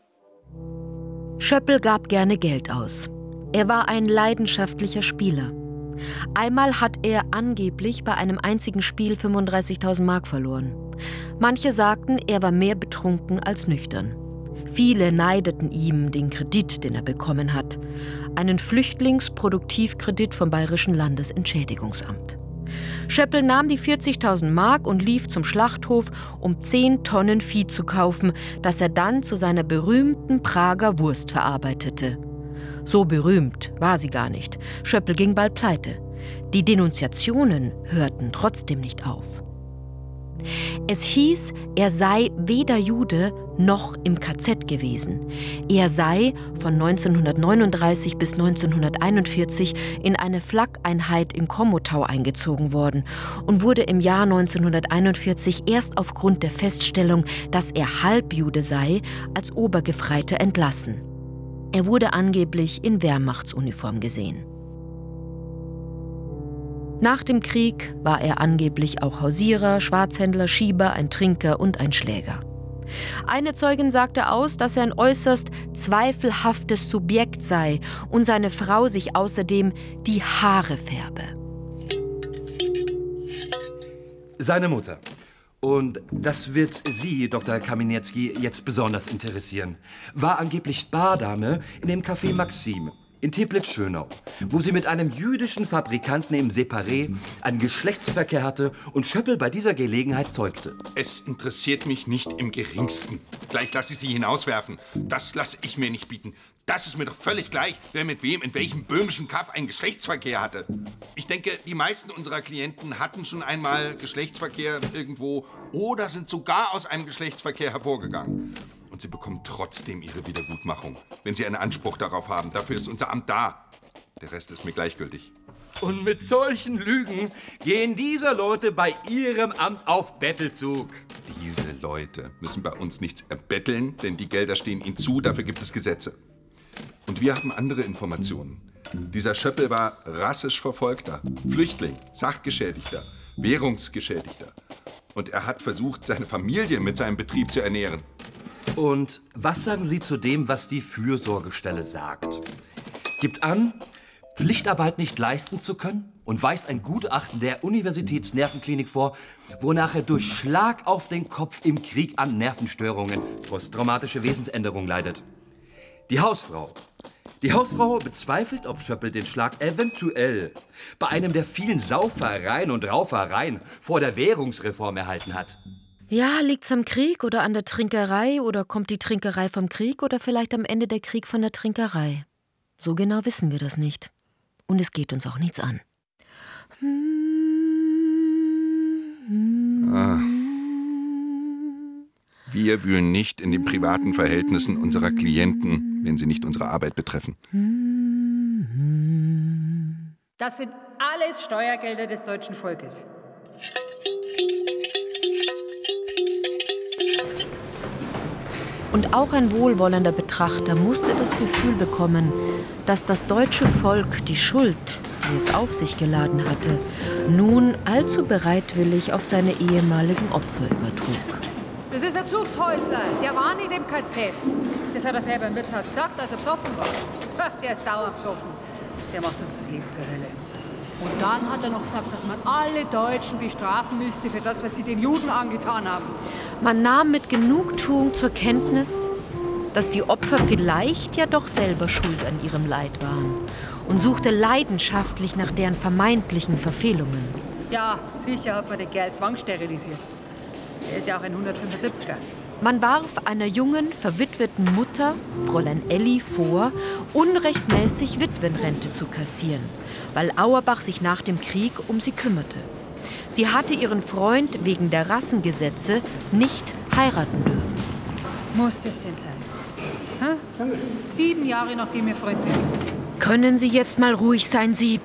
Schöppel gab gerne Geld aus. Er war ein leidenschaftlicher Spieler. Einmal hat er angeblich bei einem einzigen Spiel fünfunddreißigtausend Mark verloren. Manche sagten, er war mehr betrunken als nüchtern. Viele neideten ihm den Kredit, den er bekommen hat. Einen Flüchtlingsproduktivkredit vom Bayerischen Landesentschädigungsamt. Schöppel nahm die vierzigtausend Mark und lief zum Schlachthof, um zehn Tonnen Vieh zu kaufen, das er dann zu seiner berühmten Prager Wurst verarbeitete. So berühmt war sie gar nicht. Schöppel ging bald pleite. Die Denunziationen hörten trotzdem nicht auf. Es hieß, er sei weder Jude noch im K Z gewesen. Er sei von neunzehnhundertneununddreißig bis neunzehnhunderteinundvierzig in eine Flak-Einheit in Komotau eingezogen worden und wurde im Jahr neunzehnhunderteinundvierzig erst aufgrund der Feststellung, dass er Halbjude sei, als Obergefreiter entlassen. Er wurde angeblich in Wehrmachtsuniform gesehen. Nach dem Krieg war er angeblich auch Hausierer, Schwarzhändler, Schieber, ein Trinker und ein Schläger. Eine Zeugin sagte aus, dass er ein äußerst zweifelhaftes Subjekt sei und seine Frau sich außerdem die Haare färbe. Seine Mutter. Und das wird Sie, Doktor Kaminetzki, jetzt besonders interessieren. War angeblich Bardame in dem Café Maxim in Teplitz-Schönau, wo sie mit einem jüdischen Fabrikanten im Separé einen Geschlechtsverkehr hatte und Schöppel bei dieser Gelegenheit zeugte. Es interessiert mich nicht im Geringsten. Gleich lasse ich Sie hinauswerfen. Das lasse ich mir nicht bieten. Das ist mir doch völlig gleich, wer mit wem in welchem böhmischen Kaff einen Geschlechtsverkehr hatte. Ich denke, die meisten unserer Klienten hatten schon einmal Geschlechtsverkehr irgendwo oder sind sogar aus einem Geschlechtsverkehr hervorgegangen. Und sie bekommen trotzdem ihre Wiedergutmachung, wenn sie einen Anspruch darauf haben. Dafür ist unser Amt da. Der Rest ist mir gleichgültig. Und mit solchen Lügen gehen diese Leute bei ihrem Amt auf Bettelzug. Diese Leute müssen bei uns nichts erbetteln, denn die Gelder stehen ihnen zu, dafür gibt es Gesetze. Und wir haben andere Informationen. Dieser Schöppel war rassisch Verfolgter, Flüchtling, Sachgeschädigter, Währungsgeschädigter. Und er hat versucht, seine Familie mit seinem Betrieb zu ernähren. Und was sagen Sie zu dem, was die Fürsorgestelle sagt? Gibt an, Pflichtarbeit nicht leisten zu können und weist ein Gutachten der Universitätsnervenklinik vor, wonach er durch Schlag auf den Kopf im Krieg an Nervenstörungen, posttraumatische Wesensänderung leidet. Die Hausfrau. Die Hausfrau bezweifelt, ob Schöppel den Schlag eventuell bei einem der vielen Saufereien und Raufereien vor der Währungsreform erhalten hat. Ja, liegt's am Krieg oder an der Trinkerei oder kommt die Trinkerei vom Krieg oder vielleicht am Ende der Krieg von der Trinkerei? So genau wissen wir das nicht. Und es geht uns auch nichts an. Ah. Wir wühlen nicht in den privaten Verhältnissen unserer Klienten, wenn sie nicht unsere Arbeit betreffen. Das sind alles Steuergelder des deutschen Volkes. Und auch ein wohlwollender Betrachter musste das Gefühl bekommen, dass das deutsche Volk die Schuld, die es auf sich geladen hatte, nun allzu bereitwillig auf seine ehemaligen Opfer übertrug. Das ist ein Zuchthäusler, der war nicht im K Z. Das hat er selber im Wirtshaus gesagt, als er besoffen war. Der ist dauernd besoffen. Der macht uns das Leben zur Hölle. Und dann hat er noch gesagt, dass man alle Deutschen bestrafen müsste für das, was sie den Juden angetan haben. Man nahm mit Genugtuung zur Kenntnis, dass die Opfer vielleicht ja doch selber schuld an ihrem Leid waren und suchte leidenschaftlich nach deren vermeintlichen Verfehlungen. Ja, sicher hat man den Kerl zwangssterilisiert. Er ist ja auch ein hundertfünfundsiebziger. Man warf einer jungen, verwitweten Mutter, Fräulein Elli, vor, unrechtmäßig Witwenrente zu kassieren, weil Auerbach sich nach dem Krieg um sie kümmerte. Sie hatte ihren Freund wegen der Rassengesetze nicht heiraten dürfen. Muss das denn sein? Hä? Sieben Jahre nachdem ihr Freund weg ist. Können Sie jetzt mal ruhig sein, Sie...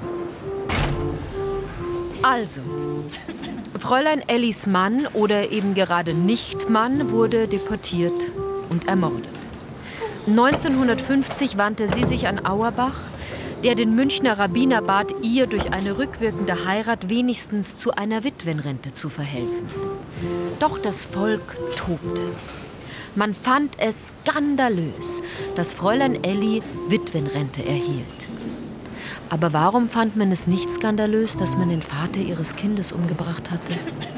Also, Fräulein Ellis Mann oder eben gerade Nicht-Mann wurde deportiert und ermordet. neunzehnhundertfünfzig wandte sie sich an Auerbach, der den Münchner Rabbiner bat, ihr durch eine rückwirkende Heirat wenigstens zu einer Witwenrente zu verhelfen. Doch das Volk tobte. Man fand es skandalös, dass Fräulein Elli Witwenrente erhielt. Aber warum fand man es nicht skandalös, dass man den Vater ihres Kindes umgebracht hatte?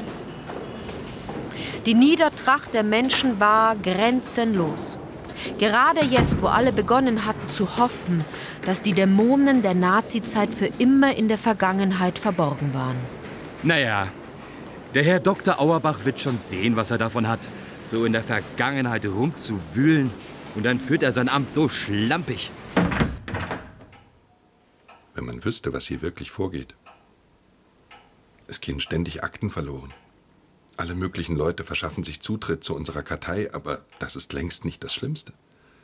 Die Niedertracht der Menschen war grenzenlos. Gerade jetzt, wo alle begonnen hatten zu hoffen, dass die Dämonen der Nazizeit für immer in der Vergangenheit verborgen waren. Naja, der Herr Doktor Auerbach wird schon sehen, was er davon hat, so in der Vergangenheit rumzuwühlen. Und dann führt er sein Amt so schlampig. Wenn man wüsste, was hier wirklich vorgeht. Es gehen ständig Akten verloren. Alle möglichen Leute verschaffen sich Zutritt zu unserer Kartei, aber das ist längst nicht das Schlimmste.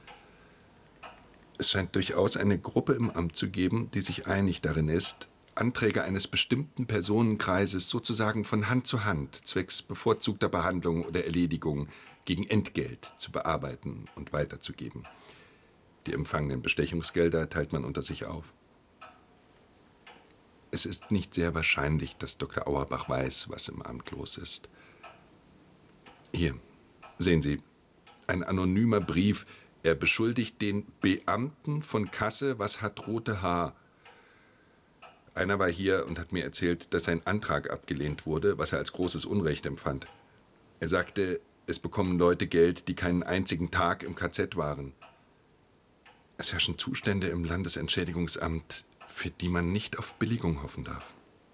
Es scheint durchaus eine Gruppe im Amt zu geben, die sich einig darin ist, Anträge eines bestimmten Personenkreises sozusagen von Hand zu Hand, zwecks bevorzugter Behandlung oder Erledigung, gegen Entgelt zu bearbeiten und weiterzugeben. Die empfangenen Bestechungsgelder teilt man unter sich auf. Es ist nicht sehr wahrscheinlich, dass Doktor Auerbach weiß, was im Amt los ist. Hier, sehen Sie, ein anonymer Brief. Er beschuldigt den Beamten von Kasse, was hat rote Haar. Einer war hier und hat mir erzählt, dass sein Antrag abgelehnt wurde, was er als großes Unrecht empfand. Er sagte, es bekommen Leute Geld, die keinen einzigen Tag im K Z waren. Es herrschen Zustände im Landesentschädigungsamt, für die man nicht auf Billigung hoffen darf.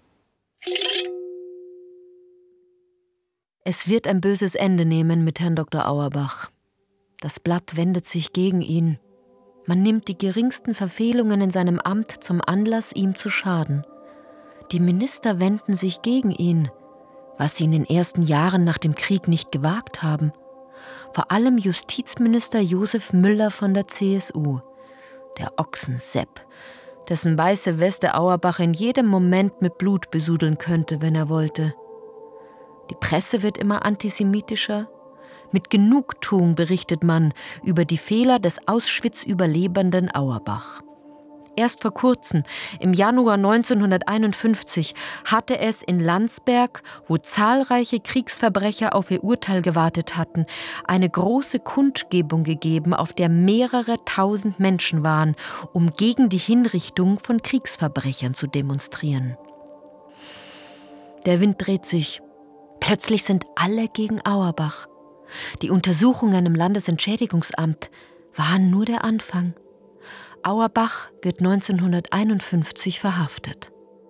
Es wird ein böses Ende nehmen mit Herrn Doktor Auerbach. Das Blatt wendet sich gegen ihn. Man nimmt die geringsten Verfehlungen in seinem Amt zum Anlass, ihm zu schaden. Die Minister wenden sich gegen ihn, was sie in den ersten Jahren nach dem Krieg nicht gewagt haben. Vor allem Justizminister Josef Müller von der C S U, der Ochsensepp, dessen weiße Weste Auerbach in jedem Moment mit Blut besudeln könnte, wenn er wollte. Die Presse wird immer antisemitischer. Mit Genugtuung berichtet man über die Fehler des Auschwitz-Überlebenden Auerbach. Erst vor kurzem, im Januar neunzehnhunderteinundfünfzig, hatte es in Landsberg, wo zahlreiche Kriegsverbrecher auf ihr Urteil gewartet hatten, eine große Kundgebung gegeben, auf der mehrere tausend Menschen waren, um gegen die Hinrichtung von Kriegsverbrechern zu demonstrieren. Der Wind dreht sich. Plötzlich sind alle gegen Auerbach. Die Untersuchungen im Landesentschädigungsamt waren nur der Anfang. Auerbach wird neunzehnhunderteinundfünfzig verhaftet.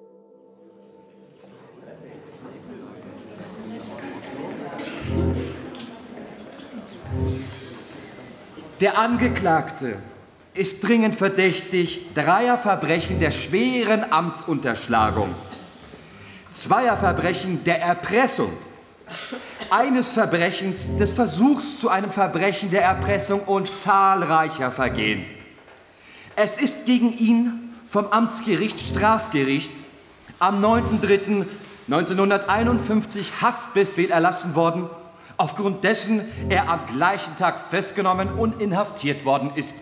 Der Angeklagte ist dringend verdächtig dreier Verbrechen der schweren Amtsunterschlagung, zweier Verbrechen der Erpressung, eines Verbrechens des Versuchs zu einem Verbrechen der Erpressung und zahlreicher Vergehen. Es ist gegen ihn vom Amtsgericht Strafgericht am neunten dritten neunzehnhunderteinundfünfzig Haftbefehl erlassen worden, aufgrund dessen er am gleichen Tag festgenommen und inhaftiert worden ist.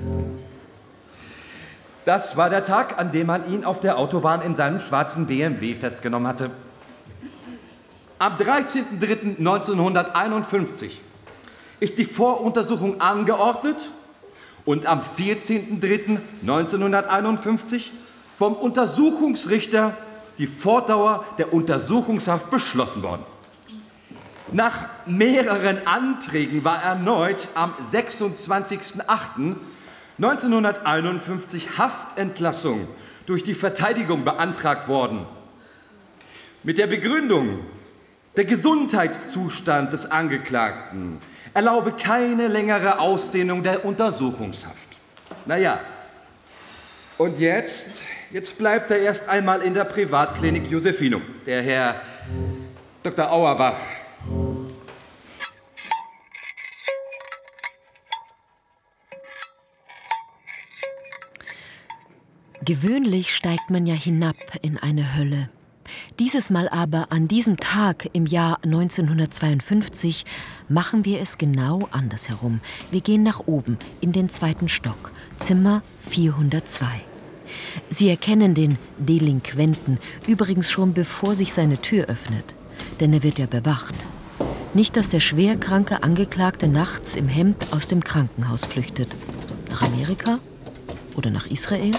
Das war der Tag, an dem man ihn auf der Autobahn in seinem schwarzen B M W festgenommen hatte. Am dreizehnten dritten neunzehnhunderteinundfünfzig ist die Voruntersuchung angeordnet und am vierzehnten dritten neunzehnhunderteinundfünfzig vom Untersuchungsrichter die Fortdauer der Untersuchungshaft beschlossen worden. Nach mehreren Anträgen war erneut am sechsundzwanzigsten achten neunzehnhunderteinundfünfzig Haftentlassung durch die Verteidigung beantragt worden. Mit der Begründung, der Gesundheitszustand des Angeklagten erlaube keine längere Ausdehnung der Untersuchungshaft. Naja, und jetzt, jetzt bleibt er erst einmal in der Privatklinik Josephinum, der Herr Doktor Auerbach. Gewöhnlich steigt man ja hinab in eine Hölle. Dieses Mal aber, an diesem Tag im Jahr neunzehnhundertzweiundfünfzig, machen wir es genau andersherum. Wir gehen nach oben, in den zweiten Stock, Zimmer vierhundertzwei. Sie erkennen den Delinquenten übrigens schon, bevor sich seine Tür öffnet. Denn er wird ja bewacht. Nicht, dass der schwerkranke Angeklagte nachts im Hemd aus dem Krankenhaus flüchtet. Nach Amerika? Oder nach Israel?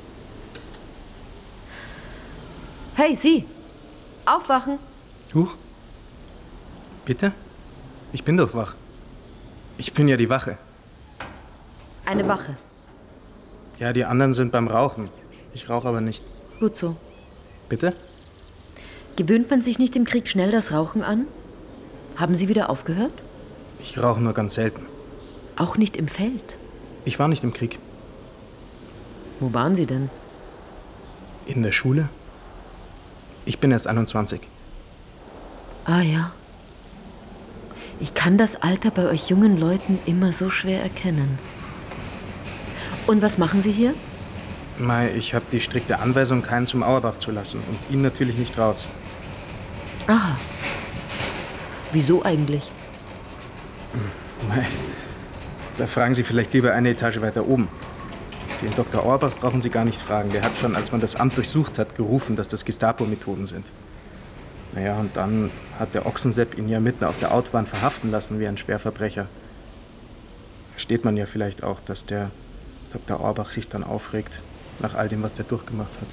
Hey, Sie! Aufwachen! Huch. Bitte? Ich bin doch wach. Ich bin ja die Wache. Eine Wache. Ja, die anderen sind beim Rauchen. Ich rauche aber nicht. Gut so. Bitte? Gewöhnt man sich nicht im Krieg schnell das Rauchen an? Haben Sie wieder aufgehört? Ich rauche nur ganz selten. Auch nicht im Feld? Ich war nicht im Krieg. Wo waren Sie denn? In der Schule. Ich bin erst einundzwanzig. Ah ja. Ich kann das Alter bei euch jungen Leuten immer so schwer erkennen. Und was machen Sie hier? Mei, ich habe die strikte Anweisung, keinen zum Auerbach zu lassen und ihn natürlich nicht raus. Aha. Wieso eigentlich? Mei, da fragen Sie vielleicht lieber eine Etage weiter oben. Den Doktor Auerbach brauchen Sie gar nicht fragen. Der hat schon, als man das Amt durchsucht hat, gerufen, dass das Gestapo-Methoden sind. Naja, und dann hat der Ochsensepp ihn ja mitten auf der Autobahn verhaften lassen wie ein Schwerverbrecher. Versteht man ja vielleicht auch, dass der Doktor Auerbach sich dann aufregt, nach all dem, was der durchgemacht hat.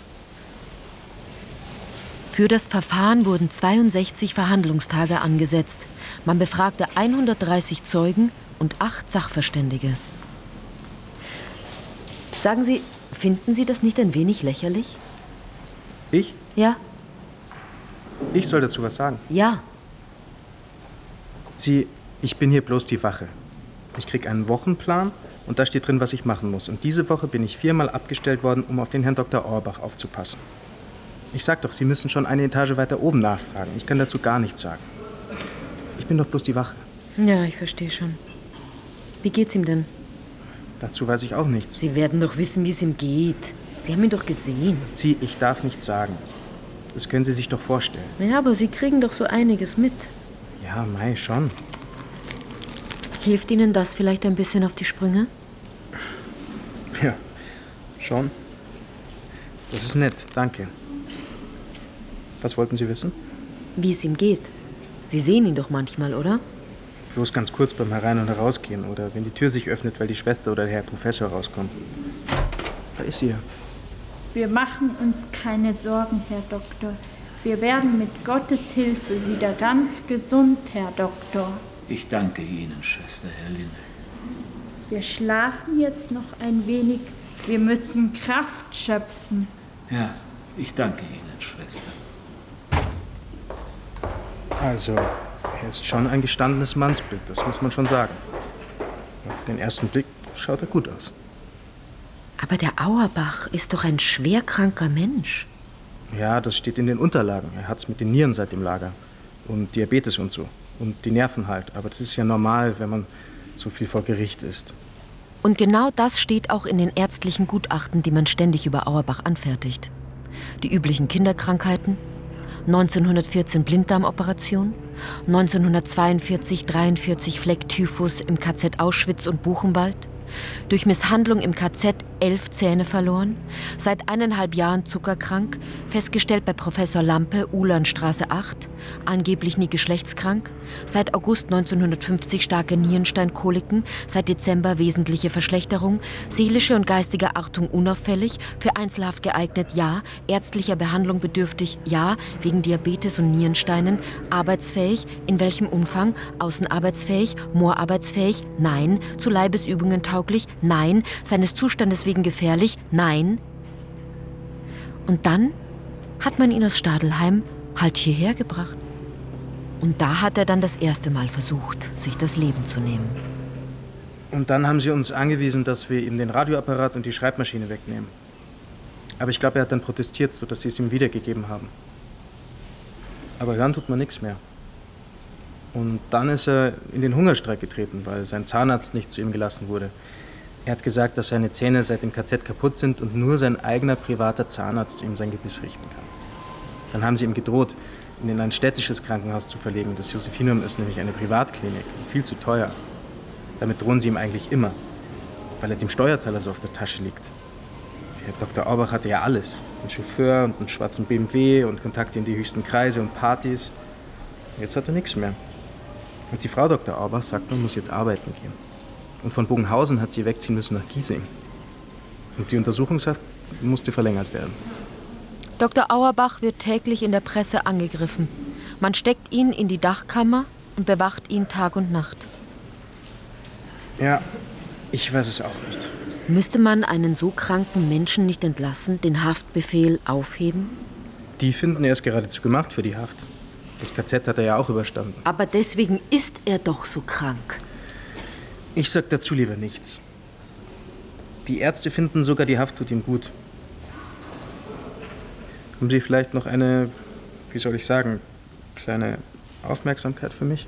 Für das Verfahren wurden zweiundsechzig Verhandlungstage angesetzt. Man befragte hundertdreißig Zeugen und acht Sachverständige. Sagen Sie, finden Sie das nicht ein wenig lächerlich? Ich? Ja. Ich soll dazu was sagen? Ja. Sie, ich bin hier bloß die Wache. Ich krieg einen Wochenplan und da steht drin, was ich machen muss. Und diese Woche bin ich viermal abgestellt worden, um auf den Herrn Doktor Auerbach aufzupassen. Ich sag doch, Sie müssen schon eine Etage weiter oben nachfragen. Ich kann dazu gar nichts sagen. Ich bin doch bloß die Wache. Ja, ich verstehe schon. Wie geht's ihm denn? Dazu weiß ich auch nichts. Sie werden doch wissen, wie es ihm geht. Sie haben ihn doch gesehen. Sie, ich darf nichts sagen. Das können Sie sich doch vorstellen. Ja, aber Sie kriegen doch so einiges mit. Ja, mei, schon. Hilft Ihnen das vielleicht ein bisschen auf die Sprünge? Ja, schon. Das ist nett, danke. Was wollten Sie wissen? Wie es ihm geht. Sie sehen ihn doch manchmal, oder? Bloß ganz kurz beim Herein- und Herausgehen oder wenn die Tür sich öffnet, weil die Schwester oder der Herr Professor rauskommt. Da ist sie ja. Wir machen uns keine Sorgen, Herr Doktor. Wir werden mit Gottes Hilfe wieder ganz gesund, Herr Doktor. Ich danke Ihnen, Schwester Herrline. Wir schlafen jetzt noch ein wenig. Wir müssen Kraft schöpfen. Ja, ich danke Ihnen, Schwester. Also, er ist schon ein gestandenes Mannsbild, das muss man schon sagen. Auf den ersten Blick schaut er gut aus. Aber der Auerbach ist doch ein schwerkranker Mensch. Ja, das steht in den Unterlagen. Er hat's mit den Nieren seit dem Lager. Und Diabetes und so. Und die Nerven halt. Aber das ist ja normal, wenn man so viel vor Gericht ist. Und genau das steht auch in den ärztlichen Gutachten, die man ständig über Auerbach anfertigt. Die üblichen Kinderkrankheiten, neunzehnhundertvierzehn Blinddarmoperation, neunzehnhundertzweiundvierzig dreiundvierzig Flecktyphus im K Z Auschwitz und Buchenwald, durch Misshandlung im K Z elf Zähne verloren, seit eineinhalb Jahren zuckerkrank, festgestellt bei Professor Lampe, Ulanstraße acht, angeblich nie geschlechtskrank, seit August neunzehnhundertfünfzig starke Nierensteinkoliken, seit Dezember wesentliche Verschlechterung, seelische und geistige Artung unauffällig, für Einzelhaft geeignet, ja, ärztlicher Behandlung bedürftig, ja, wegen Diabetes und Nierensteinen, arbeitsfähig, in welchem Umfang, außenarbeitsfähig, moorarbeitsfähig, nein, zu Leibesübungen tauglich, nein, seines Zustandes wegen gefährlich, nein. Und dann hat man ihn aus Stadelheim halt hierher gebracht. Und da hat er dann das erste Mal versucht, sich das Leben zu nehmen. Und dann haben sie uns angewiesen, dass wir ihm den Radioapparat und die Schreibmaschine wegnehmen. Aber ich glaube, er hat dann protestiert, sodass sie es ihm wiedergegeben haben. Aber hören tut man nichts mehr. Und dann ist er in den Hungerstreik getreten, weil sein Zahnarzt nicht zu ihm gelassen wurde. Er hat gesagt, dass seine Zähne seit dem K Z kaputt sind und nur sein eigener privater Zahnarzt ihm sein Gebiss richten kann. Dann haben sie ihm gedroht, ihn in ein städtisches Krankenhaus zu verlegen. Das Josephinum ist nämlich eine Privatklinik, viel zu teuer. Damit drohen sie ihm eigentlich immer, weil er dem Steuerzahler so auf der Tasche liegt. Der Doktor Auerbach hatte ja alles. Einen Chauffeur und einen schwarzen B M W und Kontakte in die höchsten Kreise und Partys. Jetzt hat er nichts mehr. Und die Frau Doktor Auerbach sagt, man muss jetzt arbeiten gehen. Und von Bogenhausen hat sie wegziehen müssen nach Giesing. Und die Untersuchungshaft musste verlängert werden. Doktor Auerbach wird täglich in der Presse angegriffen. Man steckt ihn in die Dachkammer und bewacht ihn Tag und Nacht. Ja, ich weiß es auch nicht. Müsste man einen so kranken Menschen nicht entlassen, den Haftbefehl aufheben? Die finden, er ist geradezu gemacht für die Haft. Das K Z hat er ja auch überstanden. Aber deswegen ist er doch so krank. Ich sag dazu lieber nichts. Die Ärzte finden sogar, die Haft tut ihm gut. Haben Sie vielleicht noch eine, wie soll ich sagen, kleine Aufmerksamkeit für mich?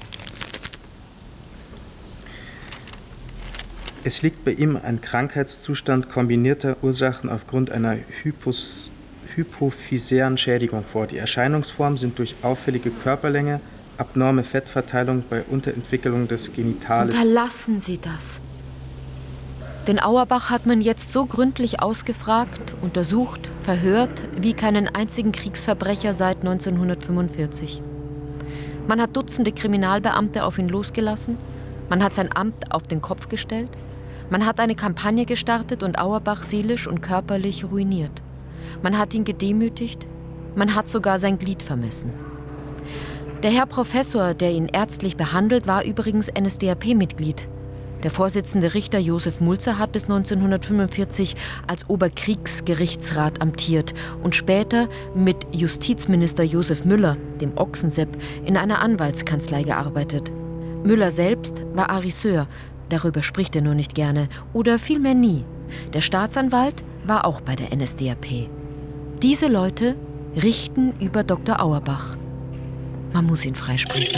Es liegt bei ihm ein Krankheitszustand kombinierter Ursachen aufgrund einer Hypos, hypophysären Schädigung vor. Die Erscheinungsformen sind durch auffällige Körperlänge, abnorme Fettverteilung bei Unterentwicklung des Genitales. Unterlassen Sie das. Den Auerbach hat man jetzt so gründlich ausgefragt, untersucht, verhört, wie keinen einzigen Kriegsverbrecher seit neunzehnhundertfünfundvierzig. Man hat Dutzende Kriminalbeamte auf ihn losgelassen, man hat sein Amt auf den Kopf gestellt, man hat eine Kampagne gestartet und Auerbach seelisch und körperlich ruiniert. Man hat ihn gedemütigt, man hat sogar sein Glied vermessen. Der Herr Professor, der ihn ärztlich behandelt, war übrigens N S D A P-Mitglied. Der Vorsitzende Richter Josef Mulzer hat bis neunzehnhundertfünfundvierzig als Oberkriegsgerichtsrat amtiert und später mit Justizminister Josef Müller, dem Ochsensepp, in einer Anwaltskanzlei gearbeitet. Müller selbst war Arisseur, darüber spricht er nur nicht gerne, oder vielmehr nie. Der Staatsanwalt war auch bei der N S D A P. Diese Leute richten über Doktor Auerbach. Man muss ihn freisprechen.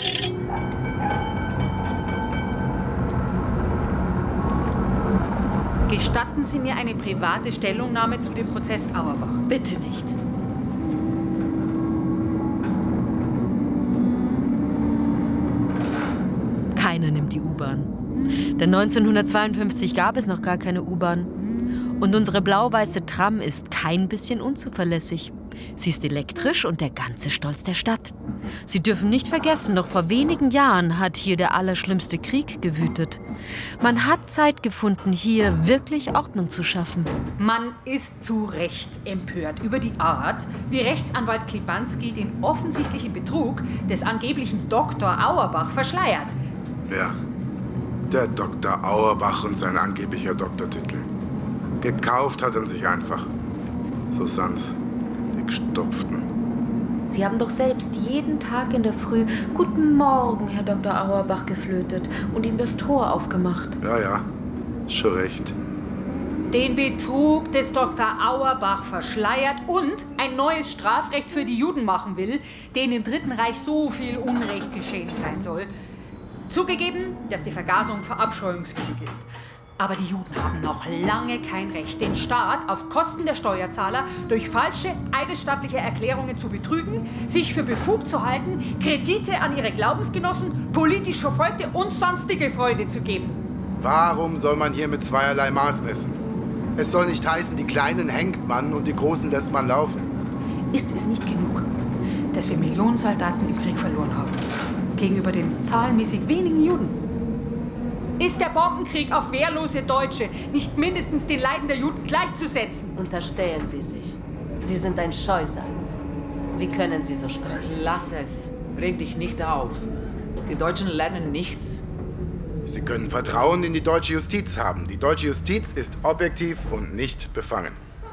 Gestatten Sie mir eine private Stellungnahme zu dem Prozess Auerbach? Bitte nicht. Keiner nimmt die U-Bahn. Denn neunzehnhundertzweiundfünfzig gab es noch gar keine U-Bahn. Und unsere blau-weiße Tram ist kein bisschen unzuverlässig. Sie ist elektrisch und der ganze Stolz der Stadt. Sie dürfen nicht vergessen, noch vor wenigen Jahren hat hier der allerschlimmste Krieg gewütet. Man hat Zeit gefunden, hier wirklich Ordnung zu schaffen. Man ist zu Recht empört über die Art, wie Rechtsanwalt Klibanski den offensichtlichen Betrug des angeblichen Doktor Auerbach verschleiert. Ja, der Doktor Auerbach und sein angeblicher Doktortitel. Gekauft hat er sich einfach. So sind's, die Gestopften. Sie haben doch selbst jeden Tag in der Früh »Guten Morgen, Herr Doktor Auerbach« geflötet und ihm das Tor aufgemacht. Ja, ja, schon recht. Den Betrug des Doktor Auerbach verschleiert und ein neues Strafrecht für die Juden machen will, denen im Dritten Reich so viel Unrecht geschehen sein soll. Zugegeben, dass die Vergasung verabscheuungswürdig ist. Aber die Juden haben noch lange kein Recht, den Staat auf Kosten der Steuerzahler durch falsche eidesstattliche Erklärungen zu betrügen, sich für befugt zu halten, Kredite an ihre Glaubensgenossen, politisch Verfolgte und sonstige Freude zu geben. Warum soll man hier mit zweierlei Maß messen? Es soll nicht heißen, die Kleinen hängt man und die Großen lässt man laufen. Ist es nicht genug, dass wir Millionen Soldaten im Krieg verloren haben, gegenüber den zahlenmäßig wenigen Juden? Ist der Bombenkrieg auf wehrlose Deutsche nicht mindestens den Leiden der Juden gleichzusetzen? Unterstellen Sie sich. Sie sind ein Scheusal. Wie können Sie so sprechen? Lass es. Reg dich nicht auf. Die Deutschen lernen nichts. Sie können Vertrauen in die deutsche Justiz haben. Die deutsche Justiz ist objektiv und nicht befangen.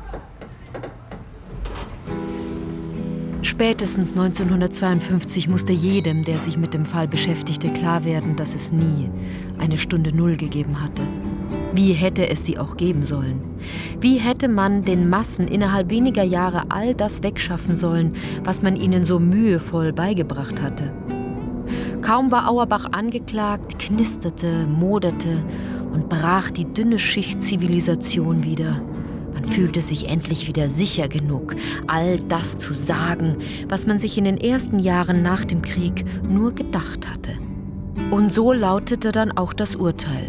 Spätestens neunzehnhundertzweiundfünfzig musste jedem, der sich mit dem Fall beschäftigte, klar werden, dass es nie eine Stunde Null gegeben hatte. Wie hätte es sie auch geben sollen? Wie hätte man den Massen innerhalb weniger Jahre all das wegschaffen sollen, was man ihnen so mühevoll beigebracht hatte? Kaum war Auerbach angeklagt, knisterte, moderte und brach die dünne Schicht Zivilisation wieder. Man fühlte sich endlich wieder sicher genug, all das zu sagen, was man sich in den ersten Jahren nach dem Krieg nur gedacht hatte. Und so lautete dann auch das Urteil.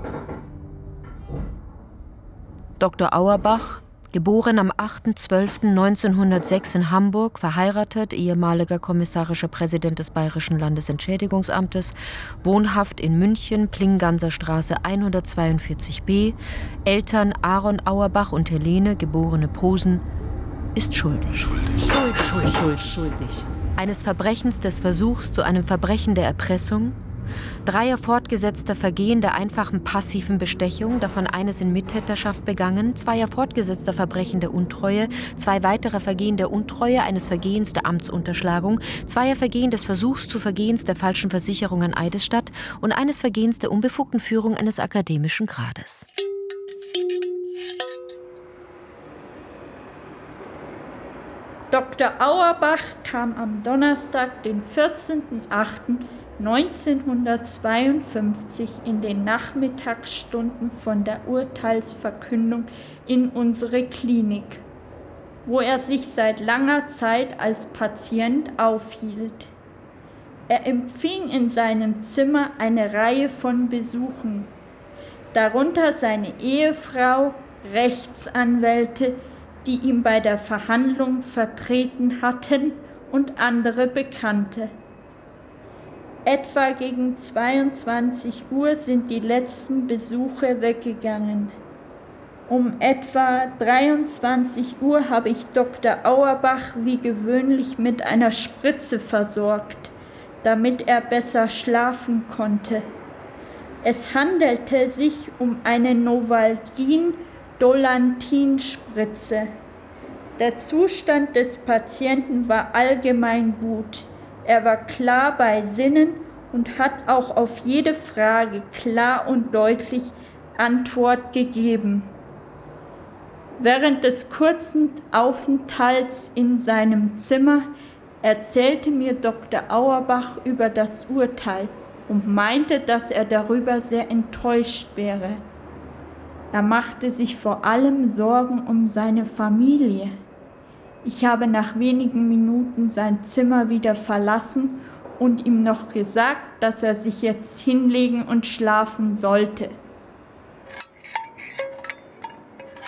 Doktor Auerbach, geboren am achter zwölfter neunzehnhundertsechs in Hamburg, verheiratet, ehemaliger kommissarischer Präsident des Bayerischen Landesentschädigungsamtes, wohnhaft in München, Plinganser Straße hundertzweiundvierzig b, Eltern Aaron Auerbach und Helene, geborene Posen, ist schuldig. Schuldig. Schuldig. Schuldig. Schuldig. Schuldig. Eines Verbrechens des Versuchs zu einem Verbrechen der Erpressung, dreier fortgesetzter Vergehen der einfachen passiven Bestechung, davon eines in Mittäterschaft begangen, zweier fortgesetzter Verbrechen der Untreue, zwei weitere Vergehen der Untreue, eines Vergehens der Amtsunterschlagung, zweier Vergehen des Versuchs zu Vergehens der falschen Versicherung an Eidesstadt und eines Vergehens der unbefugten Führung eines akademischen Grades. Doktor Auerbach kam am Donnerstag, den vierzehnten achten neunzehnhundertzweiundfünfzig in den Nachmittagsstunden von der Urteilsverkündung in unsere Klinik, wo er sich seit langer Zeit als Patient aufhielt. Er empfing in seinem Zimmer eine Reihe von Besuchen, darunter seine Ehefrau, Rechtsanwälte, die ihn bei der Verhandlung vertreten hatten, und andere Bekannte. Etwa gegen zweiundzwanzig Uhr sind die letzten Besuche weggegangen. Um etwa dreiundzwanzig Uhr habe ich Doktor Auerbach wie gewöhnlich mit einer Spritze versorgt, damit er besser schlafen konnte. Es handelte sich um eine Novalgin-Dolantin-Spritze. Der Zustand des Patienten war allgemein gut. Er war klar bei Sinnen und hat auch auf jede Frage klar und deutlich Antwort gegeben. Während des kurzen Aufenthalts in seinem Zimmer erzählte mir Doktor Auerbach über das Urteil und meinte, dass er darüber sehr enttäuscht wäre. Er machte sich vor allem Sorgen um seine Familie. Ich habe nach wenigen Minuten sein Zimmer wieder verlassen und ihm noch gesagt, dass er sich jetzt hinlegen und schlafen sollte.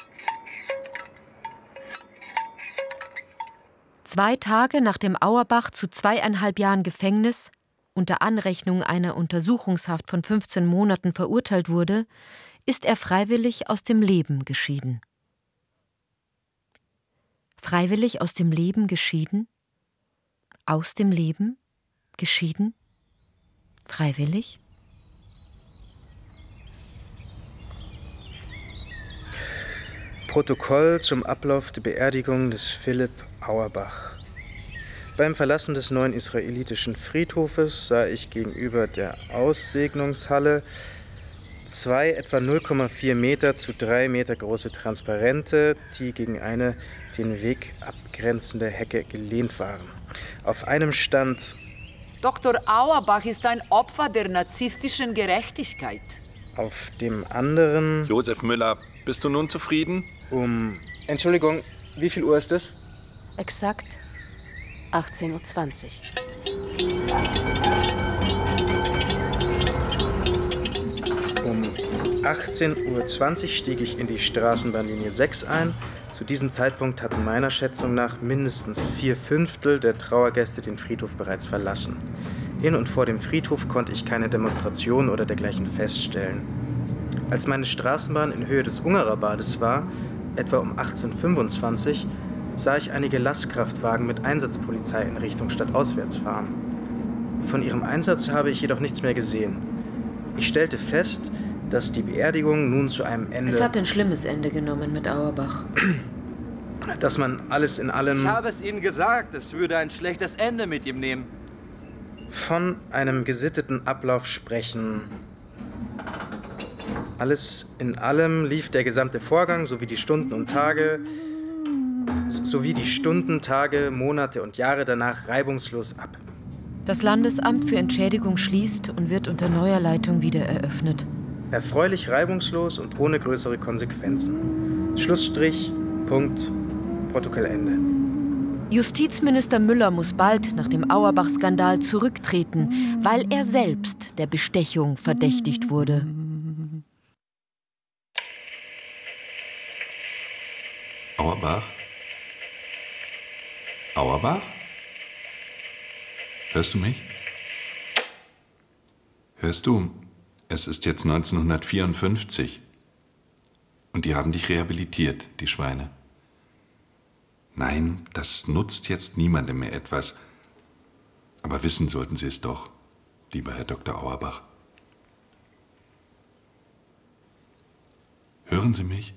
Zwei Tage nachdem Auerbach zu zweieinhalb Jahren Gefängnis unter Anrechnung einer Untersuchungshaft von fünfzehn Monaten verurteilt wurde, ist er freiwillig aus dem Leben geschieden. Freiwillig aus dem Leben geschieden? Aus dem Leben geschieden? Freiwillig? Protokoll zum Ablauf der Beerdigung des Philipp Auerbach. Beim Verlassen des neuen israelitischen Friedhofes sah ich gegenüber der Aussegnungshalle zwei etwa null Komma vier Meter zu drei Meter große Transparente, die gegen eine den Weg abgrenzende Hecke gelehnt waren. Auf einem stand: Doktor Auerbach ist ein Opfer der narzisstischen Gerechtigkeit. Auf dem anderen: Josef Müller, bist du nun zufrieden? Um... Entschuldigung, wie viel Uhr ist es? Exakt achtzehn Uhr zwanzig. Um achtzehn Uhr zwanzig stieg ich in die Straßenbahnlinie sechs ein. Zu diesem Zeitpunkt hatten meiner Schätzung nach mindestens vier Fünftel der Trauergäste den Friedhof bereits verlassen. In und vor dem Friedhof konnte ich keine Demonstration oder dergleichen feststellen. Als meine Straßenbahn in Höhe des Ungerer-Bades war, etwa um achtzehn Uhr fünfundzwanzig, sah ich einige Lastkraftwagen mit Einsatzpolizei in Richtung stadtauswärts fahren. Von ihrem Einsatz habe ich jedoch nichts mehr gesehen. Ich stellte fest, dass die Beerdigung nun zu einem Ende... Es hat ein schlimmes Ende genommen mit Auerbach. Dass man alles in allem... Ich habe es Ihnen gesagt, es würde ein schlechtes Ende mit ihm nehmen. Von einem gesitteten Ablauf sprechen. Alles in allem lief der gesamte Vorgang sowie die Stunden und Tage, sowie die Stunden, Tage, Monate und Jahre danach reibungslos ab. Das Landesamt für Entschädigung schließt und wird unter neuer Leitung wieder eröffnet. Erfreulich reibungslos und ohne größere Konsequenzen. Schlussstrich, Punkt, Protokoll Ende. Justizminister Müller muss bald nach dem Auerbach-Skandal zurücktreten, weil er selbst der Bestechung verdächtigt wurde. Auerbach? Auerbach? Hörst du mich? Hörst du? Es ist jetzt neunzehnhundertvierundfünfzig. Und die haben dich rehabilitiert, die Schweine. Nein, das nutzt jetzt niemandem mehr etwas. Aber wissen sollten Sie es doch, lieber Herr Doktor Auerbach. Hören Sie mich?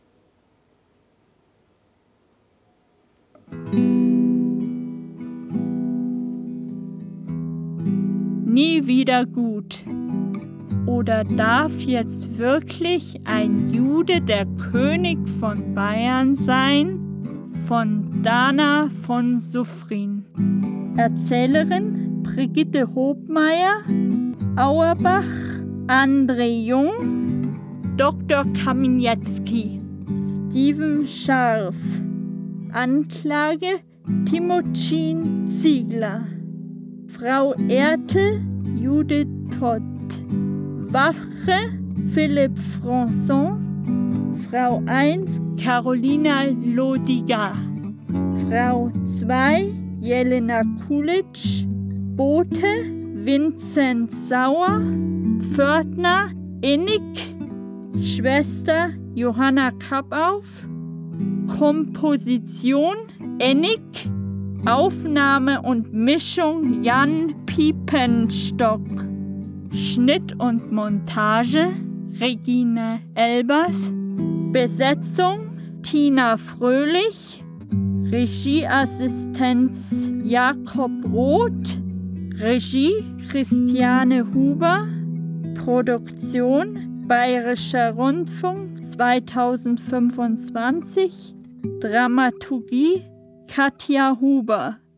Nie wieder gut. Oder darf jetzt wirklich ein Jude der König von Bayern sein? Von Dana von Suffren. Erzählerin Brigitte Hobmeier, Auerbach, André Jung, Doktor Kamieniecki, Steven Scharf. Anklage Timothin Ziegler. Frau Ertel Judith Todt. Wache Philipp Françon. Frau eins Carolina Lodiga. Frau zwei Jelena Kulitsch. Bote Vincent Sauer. Pförtner Innig. Schwester Johanna Kappauf. Komposition Ennig. Aufnahme und Mischung Jan Piepenstock. Schnitt und Montage Regine Elbers. Besetzung Tina Fröhlich. Regieassistenz Jakob Roth. Regie Christiane Huber. Produktion Bayerischer Rundfunk zweitausendfünfundzwanzig. Dramaturgie Katja Huber.